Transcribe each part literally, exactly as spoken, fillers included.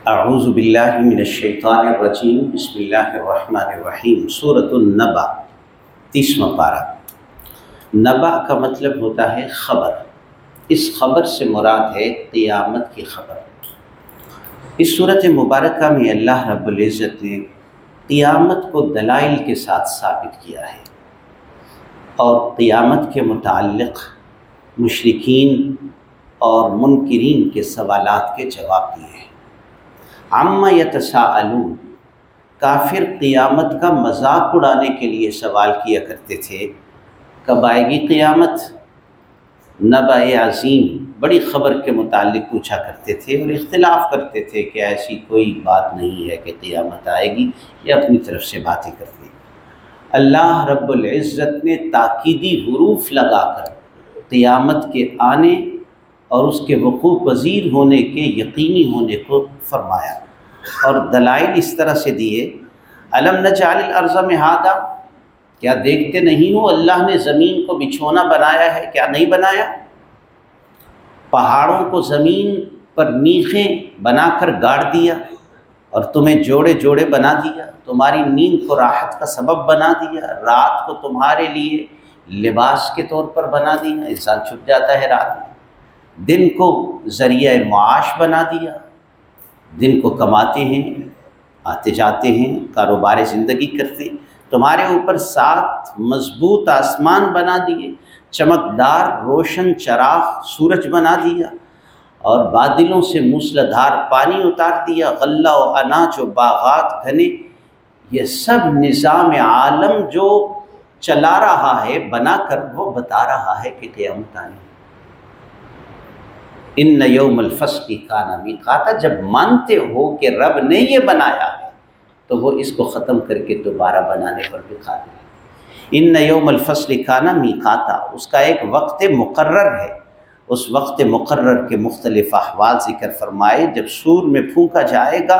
اعوذ باللہ من الشیطان الرجیم بسم اللہ الرحمن الرحیم سورۃ النبأ تیسواں پارہ۔ نبأ کا مطلب ہوتا ہے خبر۔ اس خبر سے مراد ہے قیامت کی خبر۔ اس صورت مبارکہ میں اللہ رب العزت نے قیامت کو دلائل کے ساتھ ثابت کیا ہے اور قیامت کے متعلق مشرکین اور منکرین کے سوالات کے جواب دیے ہیں۔ عما یتساءلون، کافر قیامت کا مذاق اڑانے کے لیے سوال کیا کرتے تھے، کب آئے گی قیامت؟ نبأ عظیم، بڑی خبر کے متعلق پوچھا کرتے تھے اور اختلاف کرتے تھے کہ ایسی کوئی بات نہیں ہے کہ قیامت آئے گی، یہ اپنی طرف سے باتیں کرتے ہیں۔ اللہ رب العزت نے تاکیدی حروف لگا کر قیامت کے آنے اور اس کے وقوع پذیر ہونے کے یقینی ہونے کو فرمایا اور دلائل اس طرح سے دیے۔ الم نجعل الارض مہادا، کیا دیکھتے نہیں ہو اللہ نے زمین کو بچھونا بنایا ہے؟ کیا نہیں بنایا؟ پہاڑوں کو زمین پر میخیں بنا کر گاڑ دیا اور تمہیں جوڑے جوڑے بنا دیا، تمہاری نیند کو راحت کا سبب بنا دیا، رات کو تمہارے لیے لباس کے طور پر بنا دیا، انسان چھپ جاتا ہے رات میں، دن کو ذریعہ معاش بنا دیا، دن کو کماتے ہیں، آتے جاتے ہیں، کاروبار زندگی کرتے، تمہارے اوپر سات مضبوط آسمان بنا دیے، چمکدار روشن چراغ سورج بنا دیا اور بادلوں سے موسلادھار پانی اتار دیا، غلہ و اناج و باغات گھنے۔ یہ سب نظام عالم جو چلا رہا ہے بنا کر وہ بتا رہا ہے کہ قیامت آنے۔ ان یوم الفصل کان میقاتا، جب مانتے ہو کہ رب نے یہ بنایا ہے تو وہ اس کو ختم کر کے دوبارہ بنانے پر بھی قادر ہے۔ ان یوم الفصل کان میقاتا، اس کا ایک وقت مقرر ہے۔ اس وقت مقرر کے مختلف احوال ذکر فرمائے۔ جب سور میں پھونکا جائے گا،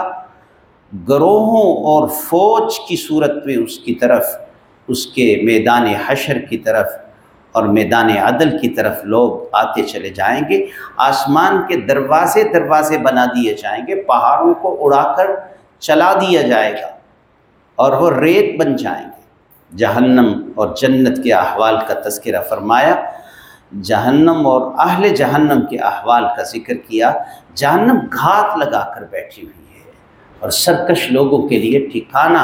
گروہوں اور فوج کی صورت میں اس کی طرف، اس کے میدان حشر کی طرف اور میدان عدل کی طرف لوگ آتے چلے جائیں گے، آسمان کے دروازے دروازے بنا دیے جائیں گے، پہاڑوں کو اڑا کر چلا دیا جائے گا اور وہ ریت بن جائیں گے۔ جہنم اور جنت کے احوال کا تذکرہ فرمایا، جہنم اور اہل جہنم کے احوال کا ذکر کیا۔ جہنم گھات لگا کر بیٹھی ہوئی ہے اور سرکش لوگوں کے لیے ٹھکانہ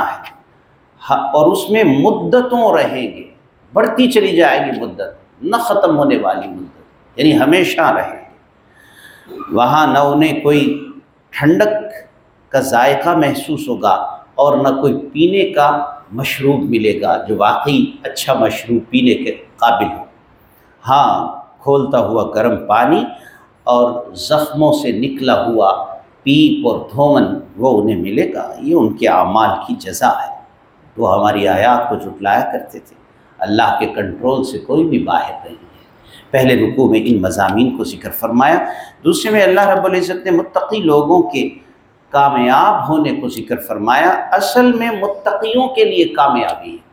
ہے اور اس میں مدتوں رہیں گے، بڑھتی چلی جائے گی مدت، نہ ختم ہونے والی مدت، یعنی ہمیشہ رہیں گے۔ وہاں نہ انہیں کوئی ٹھنڈک کا ذائقہ محسوس ہوگا اور نہ کوئی پینے کا مشروب ملے گا جو واقعی اچھا مشروب پینے کے قابل ہو۔ ہاں، کھولتا ہوا گرم پانی اور زخموں سے نکلا ہوا پیپ اور دھون وہ انہیں ملے گا، یہ ان کے اعمال کی جزا ہے۔ وہ ہماری آیات کو جھٹلایا کرتے تھے، اللہ کے کنٹرول سے کوئی بھی باہر نہیں ہے۔ پہلے رکوع میں ان مضامین کو ذکر فرمایا، دوسرے میں اللہ رب العزت نے متقی لوگوں کے کامیاب ہونے کو ذکر فرمایا۔ اصل میں متقیوں کے لیے کامیابی ہے،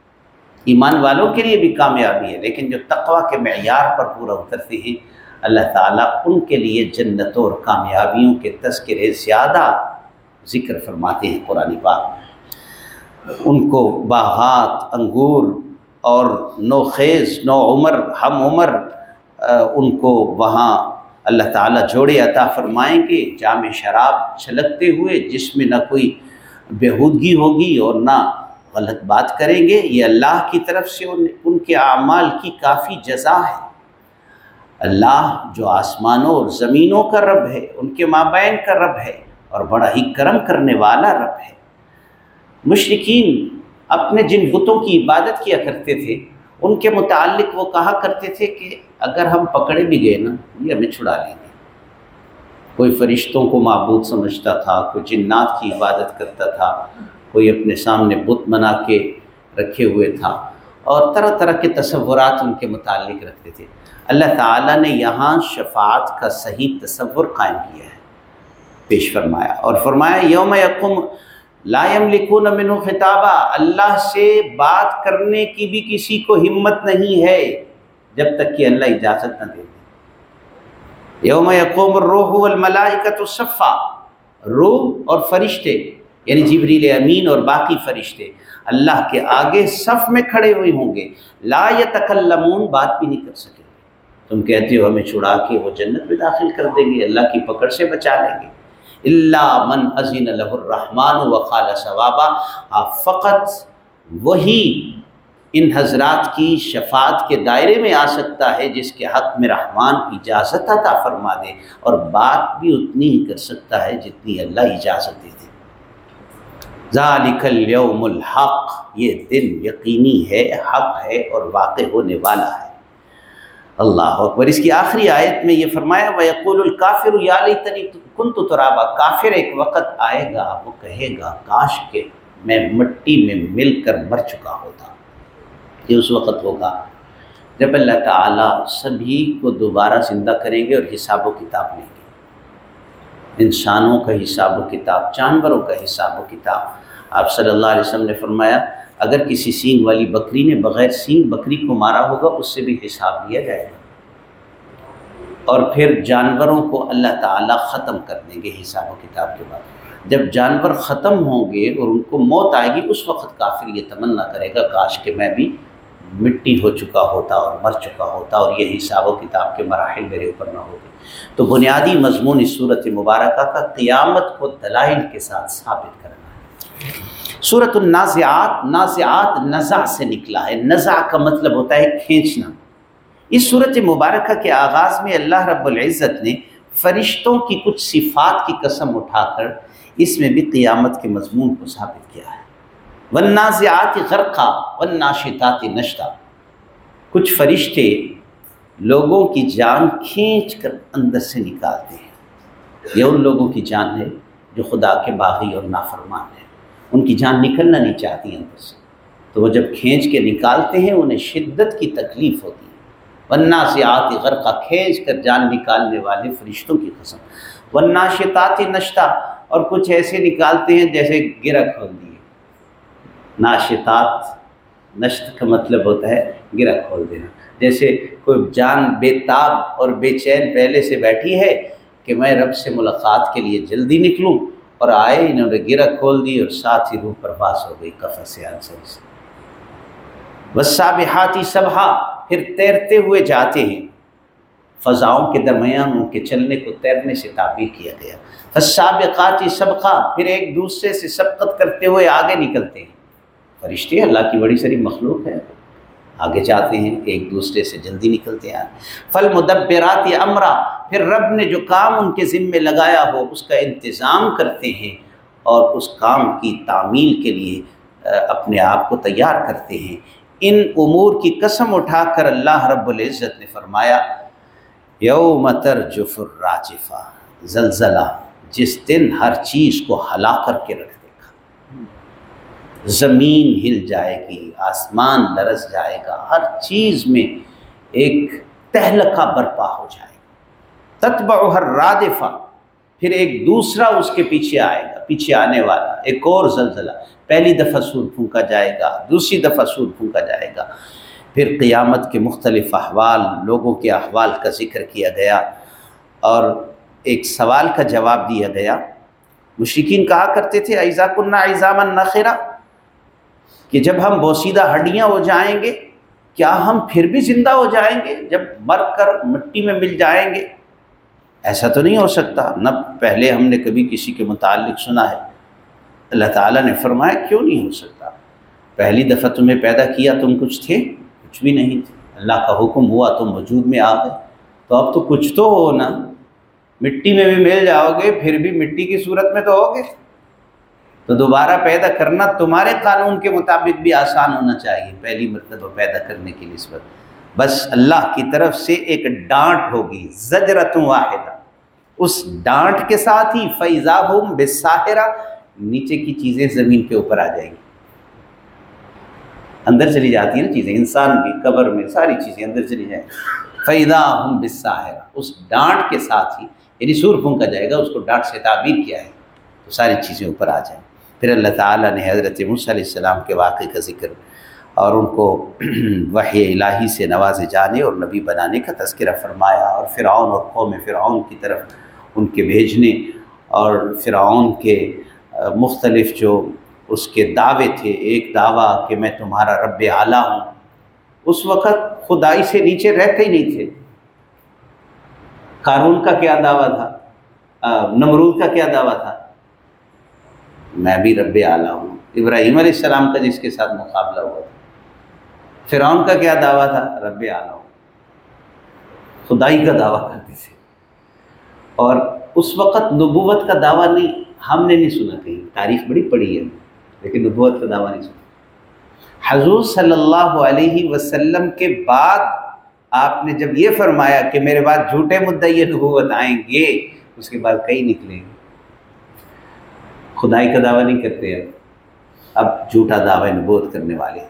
ایمان والوں کے لیے بھی کامیابی ہے، لیکن جو تقوی کے معیار پر پورا اترتے ہیں اللہ تعالیٰ ان کے لیے جنتوں اور کامیابیوں کے تذکرے زیادہ ذکر فرماتے ہیں قرآن پاک۔ ان کو باغات، انگور اور نو خیز، نو عمر، ہم عمر ان کو وہاں اللہ تعالیٰ جوڑے عطا فرمائیں گے، جام شراب چھلکتے ہوئے، جس میں نہ کوئی بےہودگی ہوگی اور نہ غلط بات کریں گے۔ یہ اللہ کی طرف سے ان ان کے اعمال کی کافی جزا ہے۔ اللہ جو آسمانوں اور زمینوں کا رب ہے، ان کے مابین کا رب ہے اور بڑا ہی کرم کرنے والا رب ہے۔ مشرکین اپنے جن بتوں کی عبادت کیا کرتے تھے ان کے متعلق وہ کہا کرتے تھے کہ اگر ہم پکڑے بھی گئے نا، یہ ہمیں چھڑا لیں گے۔ کوئی فرشتوں کو معبود سمجھتا تھا، کوئی جنات کی عبادت کرتا تھا، کوئی اپنے سامنے بت بنا کے رکھے ہوئے تھا اور طرح طرح کے تصورات ان کے متعلق رکھتے تھے۔ اللہ تعالیٰ نے یہاں شفاعت کا صحیح تصور قائم کیا ہے، پیش فرمایا اور فرمایا یوم یقوم لا یملکون منہ خطابا، اللہ سے بات کرنے کی بھی کسی کو ہمت نہیں ہے جب تک کہ اللہ اجازت نہ دے دے۔ یوم یقوم الروح والملائکۃ صفا، روح اور فرشتے یعنی جبریل امین اور باقی فرشتے اللہ کے آگے صف میں کھڑے ہوئے ہوں گے، لا یتکلمون، بات بھی نہیں کر سکیں گے۔ تم کہتے ہو ہمیں چھڑا کے وہ جنت میں داخل کر دیں گے، اللہ کی پکڑ سے بچا لیں گے۔ الا من اذن له الرحمن وقال صوابا، آپ فقط وہی ان حضرات کی شفاعت کے دائرے میں آ سکتا ہے جس کے حق میں رحمان اجازت عطا فرما دے، اور بات بھی اتنی ہی کر سکتا ہے جتنی اللہ اجازت دے دے۔ ذالک الیوم الحق، یہ دن یقینی ہے، حق ہے اور واقع ہونے والا ہے۔ اللہ اکبر۔ اس کی آخری آیت میں یہ فرمایا وَيَقُولُ الْكَافِرُ يَا لَيْتَنِي كُنتُ تُرَابًا، کافر ایک وقت آئے گا وہ کہے گا کاش کہ میں مٹی میں مل کر مر چکا ہوتا۔ یہ اس وقت ہوگا جب اللہ تعالیٰ سبھی کو دوبارہ زندہ کریں گے اور حساب و کتاب لیں گے، انسانوں کا حساب و کتاب، جانوروں کا حساب و کتاب۔ آپ صلی اللہ علیہ وسلم نے فرمایا اگر کسی سینگ والی بکری نے بغیر سینگ بکری کو مارا ہوگا اس سے بھی حساب لیا جائے گا، اور پھر جانوروں کو اللہ تعالیٰ ختم کر دیں گے حساب و کتاب کے بعد۔ جب جانور ختم ہوں گے اور ان کو موت آئے گی، اس وقت کافر یہ تمنا کرے گا کاش کہ میں بھی مٹی ہو چکا ہوتا اور مر چکا ہوتا اور یہ حساب و کتاب کے مراحل میرے اوپر نہ ہوتے۔ تو بنیادی مضمون اس صورت مبارکہ کا قیامت کو دلائل کے ساتھ ثابت کرنا ہے۔ سورۃ النازعات، نازعات نزع سے نکلا ہے، نزع کا مطلب ہوتا ہے کھینچنا۔ اس صورت مبارکہ کے آغاز میں اللہ رب العزت نے فرشتوں کی کچھ صفات کی قسم اٹھا کر اس میں بھی قیامت کے مضمون کو ثابت کیا ہے۔ والنازعات غرقا والناشطات نشطا، کچھ فرشتے لوگوں کی جان کھینچ کر اندر سے نکالتے ہیں۔ یہ ان لوگوں کی جان ہے جو خدا کے باغی اور نافرمان ہیں، ان کی جان نکلنا نہیں چاہتی اندر سے، تو وہ جب کھینچ کے نکالتے ہیں انہیں شدت کی تکلیف ہوتی ہے۔ والنازعات غرقا، کھینچ کر جان نکالنے والے فرشتوں کی قسم۔ والناشطات نشطا، اور کچھ ایسے نکالتے ہیں جیسے گرہ کھول دیے۔ ناشطات، نشط کا مطلب ہوتا ہے گرہ کھول دینا، جیسے کوئی جان بے تاب اور بے چین پہلے سے بیٹھی ہے کہ میں رب سے ملاقات کے لیے جلدی نکلوں، اور آئے انہوں نے گرہ کھول دی اور ساتھ ہی روح پرواز ہو گئی قفس سے عنصر سے۔ والسابحات سبحا، پھر تیرتے ہوئے جاتے ہیں، فضاؤں کے درمیان ان کے چلنے کو تیرنے سے تعبیر کیا گیا۔ فالسابقات سبقا، پھر ایک دوسرے سے سبقت کرتے ہوئے آگے نکلتے ہیں۔ فرشتے اللہ کی بڑی ساری مخلوق ہے، آگے جاتے ہیں، ایک دوسرے سے جلدی نکلتے ہیں۔ فالمدبرات امرا، پھر رب نے جو کام ان کے ذمے لگایا ہو اس کا انتظام کرتے ہیں اور اس کام کی تعمیل کے لیے اپنے آپ کو تیار کرتے ہیں۔ ان امور کی قسم اٹھا کر اللہ رب العزت نے فرمایا یوم ترجف الراجفہ، زلزلہ، جس دن ہر چیز کو ہلا کر کے رکھ دے گا، زمین ہل جائے گی، آسمان لرز جائے گا، ہر چیز میں ایک تہلکہ برپا ہو جائے گا۔ تتبعها الرادفہ، پھر ایک دوسرا اس کے پیچھے آئے گا، پیچھے آنے والا ایک اور زلزلہ، پہلی دفعہ سور پھونکا جائے گا، دوسری دفعہ سور پھونکا جائے گا، پھر قیامت کے مختلف احوال، لوگوں کے احوال کا ذکر کیا گیا اور ایک سوال کا جواب دیا گیا۔ مشرکین کہا کرتے تھے اذا کنا عظاما نخرا، کہ جب ہم بوسیدہ ہڈیاں ہو جائیں گے کیا ہم پھر بھی زندہ ہو جائیں گے جب مر کر مٹی میں مل جائیں گے؟ ایسا تو نہیں ہو سکتا، نہ پہلے ہم نے کبھی کسی کے متعلق سنا ہے۔ اللہ تعالیٰ نے فرمایا کیوں نہیں ہو سکتا؟ پہلی دفعہ تمہیں پیدا کیا تم کچھ تھے؟ کچھ بھی نہیں تھے، اللہ کا حکم ہوا تم وجود میں آ گئے، تو اب تو کچھ تو ہو نا، مٹی میں بھی مل جاؤ گے پھر بھی مٹی کی صورت میں تو ہوگے، تو دوبارہ پیدا کرنا تمہارے قانون کے مطابق بھی آسان ہونا چاہیے پہلی مرتبہ پیدا کرنے کی نسبت۔ بس اللہ کی طرف سے ایک ڈانٹ ہوگی، زجرۃ واحدہ، اس ڈانٹ کے ساتھ ہی فَإِذَا هُمْ بِالسَّاحِرَةِ، نیچے کی چیزیں زمین کے اوپر آ جائیں گی، اندر چلی جاتی ہیں نا چیزیں، انسان بھی قبر میں ساری چیزیں اندر چلی جائیں گی۔ فَإِذَا هُمْ بِالسَّاحِرَةِ، اس ڈانٹ کے ساتھ ہی، یعنی سور پھونکا جائے گا، اس کو ڈانٹ سے تعبیر کیا ہے تو ساری چیزیں اوپر آ جائیں۔ پھر اللہ تعالیٰ نے حضرت موسیٰ علیہ السلام کے واقعے کا ذکر اور ان کو وحی الہی سے نوازے جانے اور نبی بنانے کا تذکرہ فرمایا، اور فرعون اور قوم فرعون کی طرف ان کے بھیجنے اور فرعون کے مختلف جو اس کے دعوے تھے، ایک دعویٰ کہ میں تمہارا رب اعلیٰ ہوں، اس وقت خدائی سے نیچے رہتے ہی نہیں تھے۔ قارون کا کیا دعویٰ تھا، نمرود کا کیا دعویٰ تھا، میں بھی رب اعلیٰ ہوں۔ ابراہیم علیہ السلام کا جس کے ساتھ مقابلہ ہوا تھا، فرعون کا کیا دعویٰ تھا، رب اعلیٰ ہوں، خدائی کا دعویٰ کرتے تھے۔ اور اس وقت نبوت کا دعویٰ نہیں، ہم نے نہیں سنا کہیں، تاریخ بڑی پڑھی ہے لیکن نبوت کا دعویٰ نہیں سنا۔ حضور صلی اللہ علیہ وسلم کے بعد آپ نے جب یہ فرمایا کہ میرے بعد جھوٹے مدعی نبوت آئیں گے، اس کے بعد کئی نکلیں گے۔ خدائی کا دعویٰ نہیں کرتے اب اب جھوٹا دعویٰ نبوت کرنے والے۔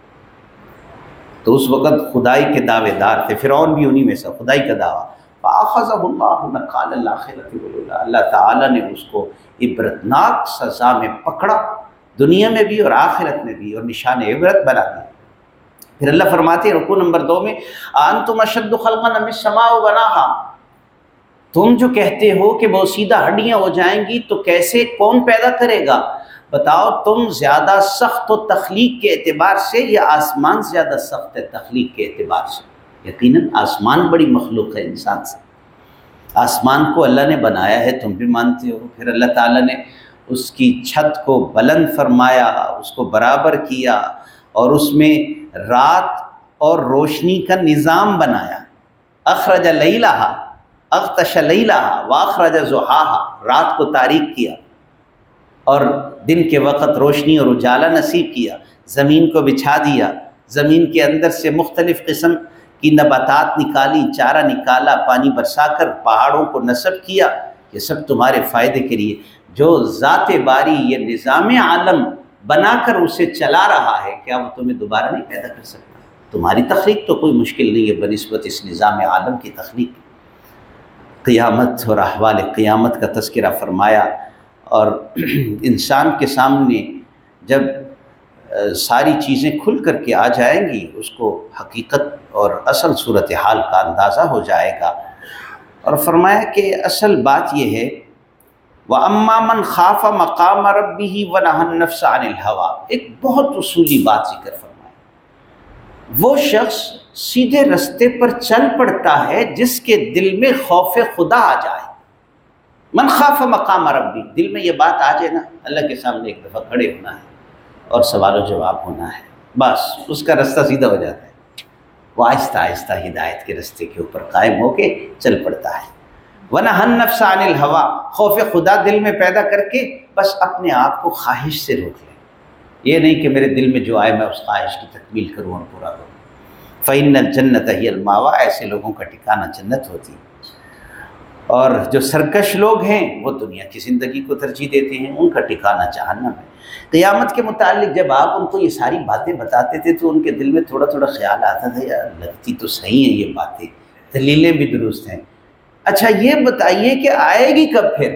تو اس وقت خدائی کے دعوے دار تھے، فرعون بھی انہی میں سے، خدائی کا دعویٰ۔ فَأَخَذَهُ اللَّهُ نَكَالَ الْآخِرَةِ وَالْأُولَىٰ، اللہ تعالیٰ نے اس کو عبرتناک سزا میں پکڑا، دنیا میں بھی اور آخرت میں بھی، اور نشان عبرت بنا دیا۔ پھر اللہ فرماتے ہیں رکوع نمبر دو میں، أَأَنْتُمْ أَشَدُّ خَلْقًا أَمِ السَّمَاءُ بَنَاهَا، تم جو کہتے ہو کہ وہ سیدھا ہڈیاں ہو جائیں گی تو کیسے، کون پیدا کرے گا؟ بتاؤ تم زیادہ سخت ہو تخلیق کے اعتبار سے یا آسمان زیادہ سخت ہے تخلیق کے اعتبار سے؟ یقیناً آسمان بڑی مخلوق ہے انسان سے، آسمان کو اللہ نے بنایا ہے، تم بھی مانتے ہو۔ پھر اللہ تعالیٰ نے اس کی چھت کو بلند فرمایا، اس کو برابر کیا، اور اس میں رات اور روشنی کا نظام بنایا۔ اخرج لیلہا اغطش لیلہا واخرج ضحاہا، رات کو تاریک کیا اور دن کے وقت روشنی اور اجالا نصیب کیا، زمین کو بچھا دیا، زمین کے اندر سے مختلف قسم کی نباتات نکالی، چارہ نکالا، پانی برسا کر پہاڑوں کو نصب کیا، یہ سب تمہارے فائدے کے لیے۔ جو ذات باری یہ نظام عالم بنا کر اسے چلا رہا ہے، کیا وہ تمہیں دوبارہ نہیں پیدا کر سکتا؟ تمہاری تخلیق تو کوئی مشکل نہیں ہے بنسبت اس نظام عالم کی تخلیق۔ قیامت اور احوال قیامت کا تذکرہ فرمایا، اور انسان کے سامنے جب ساری چیزیں کھل کر کے آ جائیں گی، اس کو حقیقت اور اصل صورتحال کا اندازہ ہو جائے گا۔ اور فرمایا کہ اصل بات یہ ہے، وَأَمَّا مَنْ خَافَ مَقَامَ رَبِّهِ وَنَهَى النَّفْسَ عَنِ الْهَوَىٰ، ایک بہت اصولی بات ذکر فرمایا، وہ شخص سیدھے رستے پر چل پڑتا ہے جس کے دل میں خوف خدا آ جائے۔ من خاف مقام ربی، دل میں یہ بات آ جائے نا، اللہ کے سامنے ایک دفعہ کھڑے ہونا ہے اور سوال و جواب ہونا ہے، بس اس کا رستہ سیدھا ہو جاتا ہے، وہ آہستہ آہستہ ہدایت کے رستے کے اوپر قائم ہو کے چل پڑتا ہے۔ وَنَهَى النَّفْسَ عَنِ الْهَوَىٰ، خوف خدا دل میں پیدا کر کے بس اپنے آپ کو خواہش سے روک لے، یہ نہیں کہ میرے دل میں جو آئے میں اس خواہش کی تکمیل کروں اور پورا کروں۔ فَإِنَّ الْجَنَّةَ هِيَ الْمَأْوَىٰ، ایسے لوگوں کا ٹھکانہ جنت ہوتی ہے۔ اور جو سرکش لوگ ہیں وہ دنیا کی زندگی کو ترجیح دیتے ہیں، ان کا ٹھکانہ جہنم ہے۔ قیامت کے متعلق جب آپ ان کو یہ ساری باتیں بتاتے تھے تو ان کے دل میں تھوڑا تھوڑا خیال آتا تھا، یار لگتی تو صحیح ہیں یہ باتیں، دلیلیں بھی درست ہیں، اچھا یہ بتائیے کہ آئے گی کب پھر؟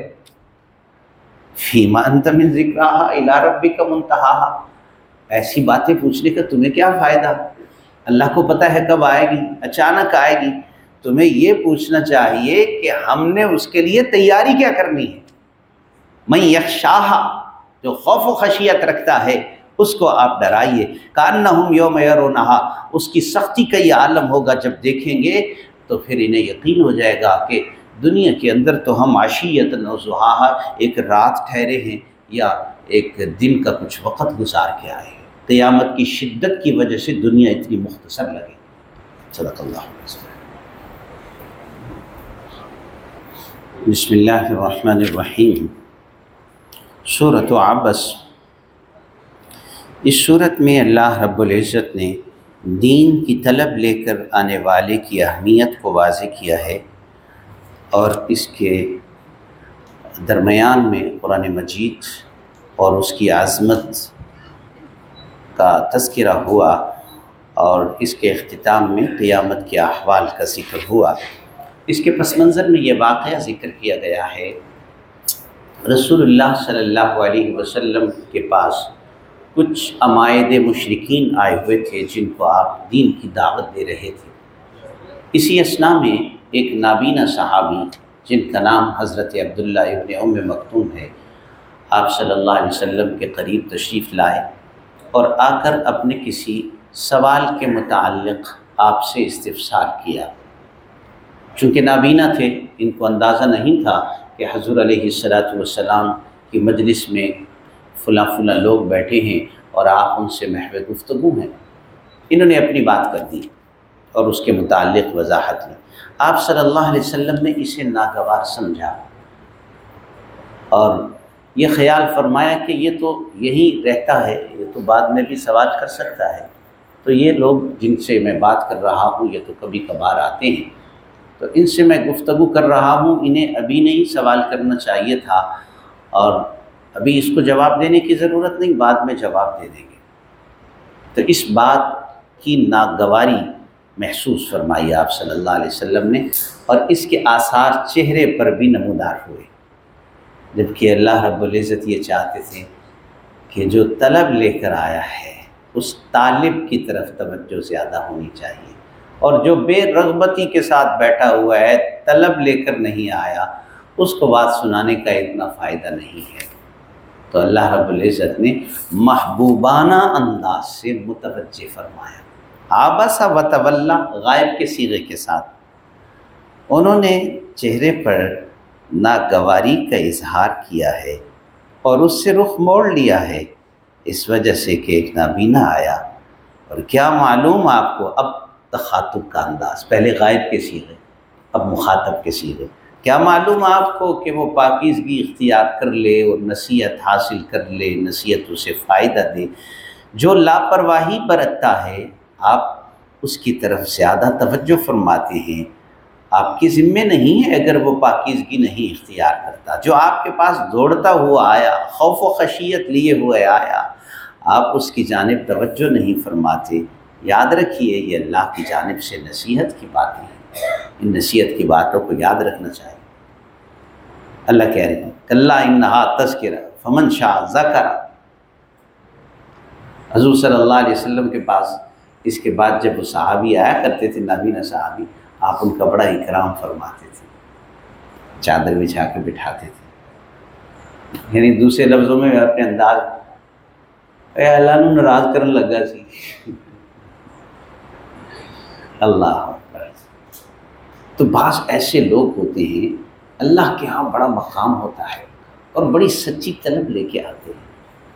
فیما انت من ذکرہا الی ربک منتہاہا، ایسی باتیں پوچھنے کا تمہیں کیا فائدہ؟ اللہ کو پتہ ہے کب آئے گی، اچانک آئے گی، تمہیں یہ پوچھنا چاہیے کہ ہم نے اس کے لیے تیاری کیا کرنی ہے۔ من یخشاہا، جو خوف و خشیت رکھتا ہے اس کو آپ ڈرائیے، کأنہم یوم یرونہا، اس کی سختی کا یہ عالم ہوگا، جب دیکھیں گے تو پھر انہیں یقین ہو جائے گا کہ دنیا کے اندر تو ہم عشیۃ و ضحاہا، ایک رات ٹھہرے ہیں یا ایک دن کا کچھ وقت گزار کے آئے ہیں، قیامت کی شدت کی وجہ سے دنیا اتنی مختصر لگے۔ صدق اللہ علیہ وسلم۔ بسم اللہ الرحمن الرحیم۔ سورۃ عبس، اس صورت میں اللہ رب العزت نے دین کی طلب لے کر آنے والے کی اہمیت کو واضح کیا ہے، اور اس کے درمیان میں قرآن مجید اور اس کی عظمت کا تذکرہ ہوا، اور اس کے اختتام میں قیامت کے احوال کا ذکر ہوا۔ اس کے پس منظر میں یہ واقعہ ذکر کیا گیا ہے، رسول اللہ صلی اللہ علیہ وسلم کے پاس کچھ عمائد مشرکین آئے ہوئے تھے جن کو آپ دین کی دعوت دے رہے تھے۔ اسی اثناء میں ایک نابینا صحابی جن کا نام حضرت عبداللہ ابن ام مکتوم ہے، آپ صلی اللہ علیہ وسلم کے قریب تشریف لائے اور آ کر اپنے کسی سوال کے متعلق آپ سے استفسار کیا۔ چونکہ نابینا تھے، ان کو اندازہ نہیں تھا کہ حضور علیہ الصلاۃ والسلام کی مجلس میں فلاں فلاں لوگ بیٹھے ہیں اور آپ ان سے محو گفتگو ہیں۔ انہوں نے اپنی بات کر دی اور اس کے متعلق وضاحت لی۔ آپ صلی اللہ علیہ وسلم نے اسے ناگوار سمجھا اور یہ خیال فرمایا کہ یہ تو یہی رہتا ہے، یہ تو بعد میں بھی سوال کر سکتا ہے، تو یہ لوگ جن سے میں بات کر رہا ہوں یہ تو کبھی کبھار آتے ہیں، تو ان سے میں گفتگو کر رہا ہوں، انہیں ابھی نہیں سوال کرنا چاہیے تھا اور ابھی اس کو جواب دینے کی ضرورت نہیں، بعد میں جواب دے دیں گے۔ تو اس بات کی ناگواری محسوس فرمائی آپ صلی اللہ علیہ وسلم نے، اور اس کے آثار چہرے پر بھی نمودار ہوئے، جبکہ اللہ رب العزت یہ چاہتے تھے کہ جو طلب لے کر آیا ہے اس طالب کی طرف توجہ زیادہ ہونی چاہیے، اور جو بے رغبتی کے ساتھ بیٹھا ہوا ہے، طلب لے کر نہیں آیا، اس کو بات سنانے کا اتنا فائدہ نہیں ہے۔ تو اللہ رب العزت نے محبوبانہ انداز سے متوجہ فرمایا، عبس و تولی، غائب کے صیغے کے ساتھ انہوں نے چہرے پر ناگواری کا اظہار کیا ہے اور اس سے رخ موڑ لیا ہے، اس وجہ سے کہ ایک نابینا آیا۔ اور کیا معلوم آپ کو، اب تخاطب کا انداز، پہلے غائب کے صیغے اب مخاطب کے صیغے، کیا معلوم آپ کو کہ وہ پاکیزگی اختیار کر لے اور نصیحت حاصل کر لے، نصیحت اسے فائدہ دے۔ جو لاپرواہی برتتا ہے آپ اس کی طرف زیادہ توجہ فرماتے ہیں، آپ کی ذمہ نہیں ہے اگر وہ پاکیزگی نہیں اختیار کرتا۔ جو آپ کے پاس دوڑتا ہوا آیا، خوف و خشیت لیے ہوئے آیا، آپ اس کی جانب توجہ نہیں فرماتے، یاد رکھیے یہ اللہ کی جانب سے نصیحت کی باتیں ہیں، ان نصیحت کی باتوں کو یاد رکھنا چاہیے۔ اللہ کہہ رہے ہیں کلا انہا تذکرہ فمن شاء ذکر۔ حضور صلی اللہ علیہ وسلم کے پاس اس کے بعد جب وہ صحابی آیا کرتے تھے، نابینا صحابی، آپ ان کا بڑا اکرام فرماتے تھے، چادر بچھا کے بٹھاتے تھے، یعنی دوسرے لفظوں میں اپنے انداز، اے اللہ نو ناراض کرن لگا سی۔ اللہ اکبر۔ تو بعض ایسے لوگ ہوتے ہیں اللہ کے ہاں بڑا مقام ہوتا ہے اور بڑی سچی طلب لے کے آتے ہیں،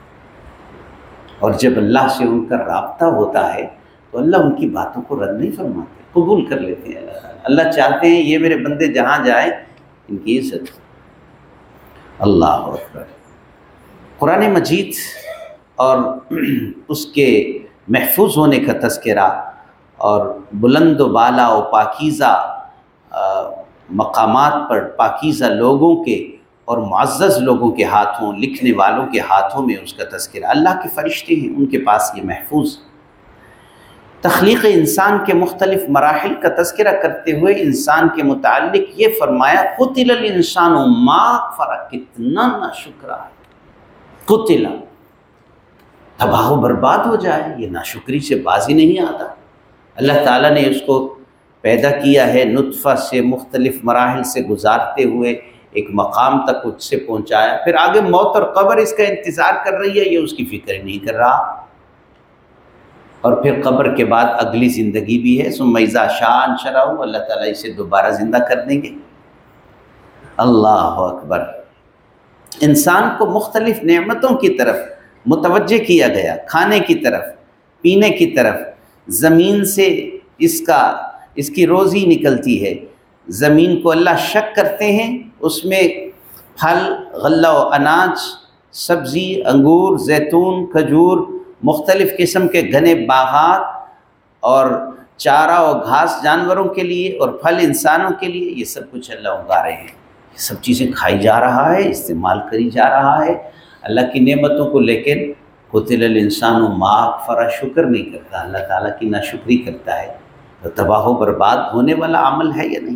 اور جب اللہ سے ان کا رابطہ ہوتا ہے تو اللہ ان کی باتوں کو رد نہیں فرماتے، قبول کر لیتے ہیں۔ اللہ چاہتے ہیں یہ میرے بندے جہاں جائیں ان کی عزت۔ اللہ اکبر۔ قرآن مجید اور اس کے محفوظ ہونے کا تذکرہ اور بلند و بالا و پاکیزہ مقامات پر پاکیزہ لوگوں کے اور معزز لوگوں کے ہاتھوں، لکھنے والوں کے ہاتھوں میں اس کا تذکرہ، اللہ کے فرشتے ہیں ان کے پاس یہ محفوظ۔ تخلیق انسان کے مختلف مراحل کا تذکرہ کرتے ہوئے انسان کے متعلق یہ فرمایا قتل الانسان ما اکفر، کتنا ناشکرا ہے، قتل، تباہ و برباد ہو جائے، یہ ناشکری سے بازی نہیں آتا۔ اللہ تعالیٰ نے اس کو پیدا کیا ہے نطفہ سے، مختلف مراحل سے گزارتے ہوئے ایک مقام تک اس سے پہنچایا، پھر آگے موت اور قبر اس کا انتظار کر رہی ہے، یہ اس کی فکر نہیں کر رہا، اور پھر قبر کے بعد اگلی زندگی بھی ہے، ثم اذا شاء انشرہ، اللہ تعالیٰ اسے دوبارہ زندہ کر دیں گے۔ اللہ اکبر۔ انسان کو مختلف نعمتوں کی طرف متوجہ کیا گیا، کھانے کی طرف، پینے کی طرف، زمین سے اس کا اس کی روزی نکلتی ہے، زمین کو اللہ شک کرتے ہیں، اس میں پھل، غلہ و اناج، سبزی، انگور، زیتون، کھجور، مختلف قسم کے گھنے باغات اور چارہ و گھاس جانوروں کے لیے اور پھل انسانوں کے لیے، یہ سب کچھ اللہ اگا رہے ہیں، یہ سب چیزیں کھائی جا رہا ہے، استعمال کری جا رہا ہے اللہ کی نعمتوں کو، لیکن قتل الانسان ما اکفر، شکر نہیں کرتا، اللہ تعالیٰ کی ناشکری کرتا ہے، تو تباہ و برباد ہونے والا عمل ہے یا نہیں۔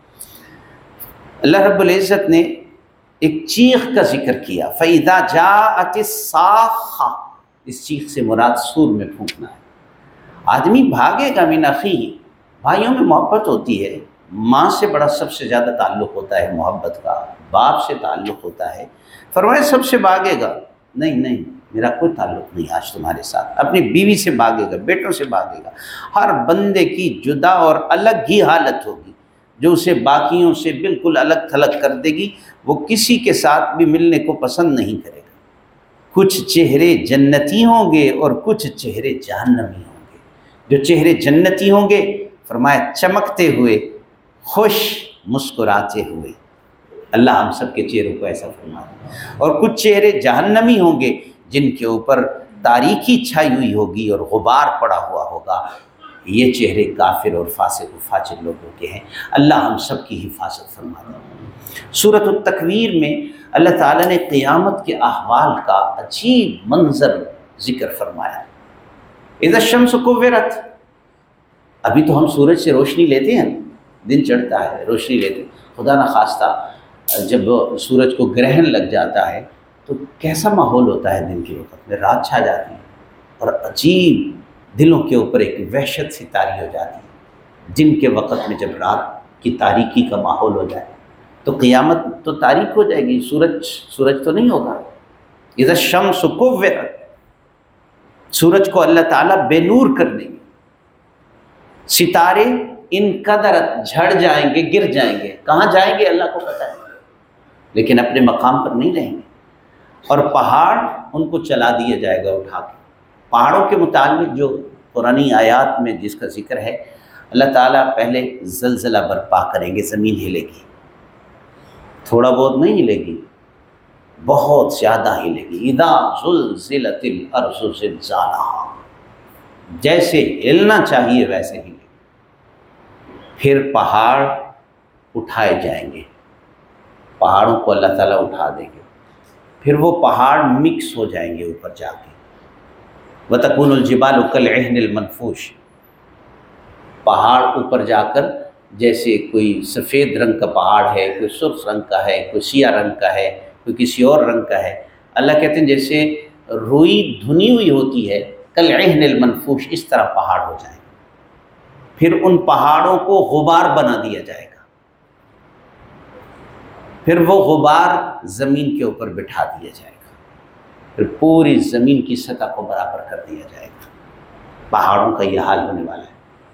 اللہ رب العزت نے ایک چیخ کا ذکر کیا، فَإِذَا جَاءَتِ الصَّاخَّةُ، اس چیخ سے مراد سور میں پھونکنا ہے۔ آدمی بھاگے گا من اخیہ، بھائیوں میں محبت ہوتی ہے، ماں سے بڑا سب سے زیادہ تعلق ہوتا ہے محبت کا، باپ سے تعلق ہوتا ہے، فرمایا سب سے بھاگے گا، نہیں نہیں میرا کوئی تعلق نہیں آج تمہارے ساتھ، اپنی بیوی سے بھاگے گا، بیٹوں سے بھاگے گا۔ ہر بندے کی جدا اور الگ ہی حالت ہوگی، جو اسے باقیوں سے بالکل الگ تھلگ کر دے گی، وہ کسی کے ساتھ بھی ملنے کو پسند نہیں کرے گا۔ کچھ چہرے جنتی ہوں گے اور کچھ چہرے جہنمی ہوں گے۔ جو چہرے جنتی ہوں گے فرمایا چمکتے ہوئے، خوش مسکراتے ہوئے، اللہ ہم سب کے چہروں کو ایسا فرمائے، اور کچھ چہرے جہنمی ہوں گے جن کے اوپر تاریکی چھائی ہوئی ہوگی اور غبار پڑا ہوا ہوگا۔ یہ چہرے کافر اور فاسق و فاجر لوگوں کے ہیں، اللہ ہم سب کی حفاظت فرمائے۔ سورۃ التکویر میں اللہ تعالیٰ نے قیامت کے احوال کا عجیب منظر ذکر فرمایا۔ اذا الشمس کورت، ابھی تو ہم سورج سے روشنی لیتے ہیں، دن چڑھتا ہے روشنی لیتے ہیں، خدا نخواستہ جب سورج کو گرہن لگ جاتا ہے تو کیسا ماحول ہوتا ہے، دن کے وقت میں رات چھا جاتی ہے اور عجیب دلوں کے اوپر ایک وحشت سی طاری ہو جاتی ہے۔ دن کے وقت میں جب رات کی تاریکی کا ماحول ہو جائے تو قیامت تو تاریک ہو جائے گی، سورج سورج تو نہیں ہوگا۔ اذا الشمس کورت، سورج کو اللہ تعالیٰ بے نور کر دیں گے، ستارے انقدرت جھڑ جائیں گے، گر جائیں گے، کہاں جائیں گے اللہ کو پتہ ہے، لیکن اپنے مقام پر نہیں رہیں گے، اور پہاڑ ان کو چلا دیا جائے گا اٹھا کے۔ پہاڑوں کے متعلق جو قرآنی آیات میں جس کا ذکر ہے، اللہ تعالیٰ پہلے زلزلہ برپا کریں گے، زمین ہلے گی، تھوڑا بہت نہیں ہلے گی، بہت زیادہ ہلے گی۔ اذا زلزلت الارض زلزالہا، جیسے ہلنا چاہیے ویسے ہلے گی۔ پھر پہاڑ اٹھائے جائیں گے، پہاڑوں کو اللہ تعالیٰ اٹھا دیں گے، پھر وہ پہاڑ مکس ہو جائیں گے اوپر جا کے۔ وَتَكُونُ الْجِبَالُ كَالْعِهْنِ الْمَنْفُوشِ، پہاڑ اوپر جا کر جیسے کوئی سفید رنگ کا پہاڑ ہے، کوئی سرخ رنگ کا ہے، کوئی سیاہ رنگ کا ہے، کوئی کسی اور رنگ کا ہے، اللہ کہتے ہیں جیسے روئی دھنی ہوئی ہوتی ہے، کالعہن المنفوش، اس طرح پہاڑ ہو جائیں گے۔ پھر ان پہاڑوں کو غبار بنا دیا جائے گا، پھر وہ غبار زمین کے اوپر بٹھا دیا جائے گا، پھر پوری زمین کی سطح کو برابر کر دیا جائے گا۔ پہاڑوں کا یہ حال ہونے والا ہے۔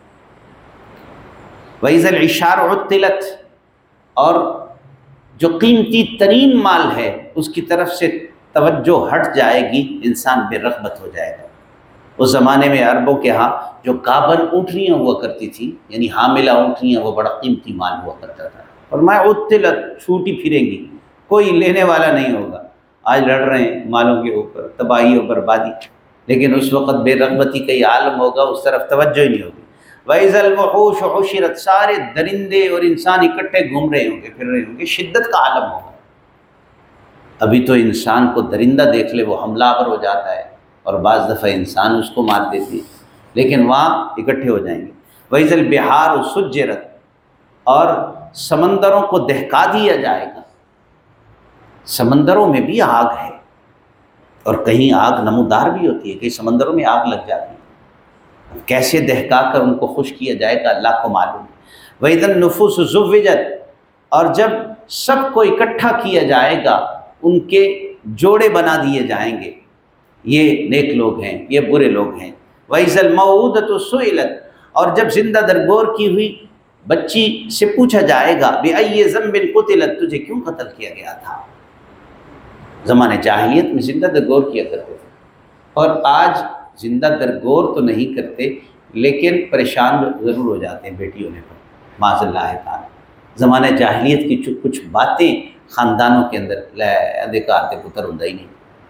وَإِذَا الْعِشَارُ عُطِّلَتْ، اور جو قیمتی ترین مال ہے اس کی طرف سے توجہ ہٹ جائے گی، انسان بے رغبت ہو جائے گا۔ اس زمانے میں عربوں کے ہاں جو گابن اونٹنیاں ہوا کرتی تھی، یعنی حاملہ اونٹنیاں، وہ بڑا قیمتی مال ہوا کرتا تھا، اور میں عطلت، چھوٹی پھریں گی، کوئی لینے والا نہیں ہوگا۔ آج لڑ رہے ہیں مالوں کے اوپر، تباہی و بربادی، لیکن اس وقت بے رغبتی کا یہ عالم ہوگا، اس طرف توجہ ہی نہیں ہوگی۔ وَإِذَا الْوُحُوشُ حُشِرَتْ، سارے درندے اور انسان اکٹھے گھوم رہے ہوں گے، پھر رہے ہوں گے، شدت کا عالم ہوگا۔ ابھی تو انسان کو درندہ دیکھ لے وہ حملہ آور ہو جاتا ہے، اور بعض دفعہ انسان اس کو مار دیتی ہے، لیکن وہاں اکٹھے ہو جائیں گے۔ وَإِذَا الْبِحَارُ سُجِّرَتْ، اور سمندروں کو دہکا دیا جائے گا۔ سمندروں میں بھی آگ ہے، اور کہیں آگ نمودار بھی ہوتی ہے، کئی سمندروں میں آگ لگ جاتی ہے، کیسے دہکا کر ان کو خوش کیا جائے گا اللہ کو معلوم۔ وَإِذَا النُّفُوسُ زُوِّجَتْ، اور جب سب کو اکٹھا کیا جائے گا، ان کے جوڑے بنا دیے جائیں گے، یہ نیک لوگ ہیں، یہ برے لوگ ہیں۔ وَإِذَا الْمَوْءُودَةُ سُئِلَتْ، اور جب زندہ درگور کی ہوئی بچی سے پوچھا جائے گا، بِأَيِّ ذَنبٍ قُتِلَتْ، تجھے کیوں قتل کیا گیا تھا؟ زمانے جاہلیت میں زندہ درگور کیا کرتے تھے، اور آج زندہ درگور تو نہیں کرتے، لیکن پریشان ضرور ہو جاتے ہیں بیٹی ہونے پر، معاذ اللہ تعالی۔ زمانہ جاہلیت کی کچھ باتیں خاندانوں کے اندر ادھکارتے پتر ہوں ہی نہیں،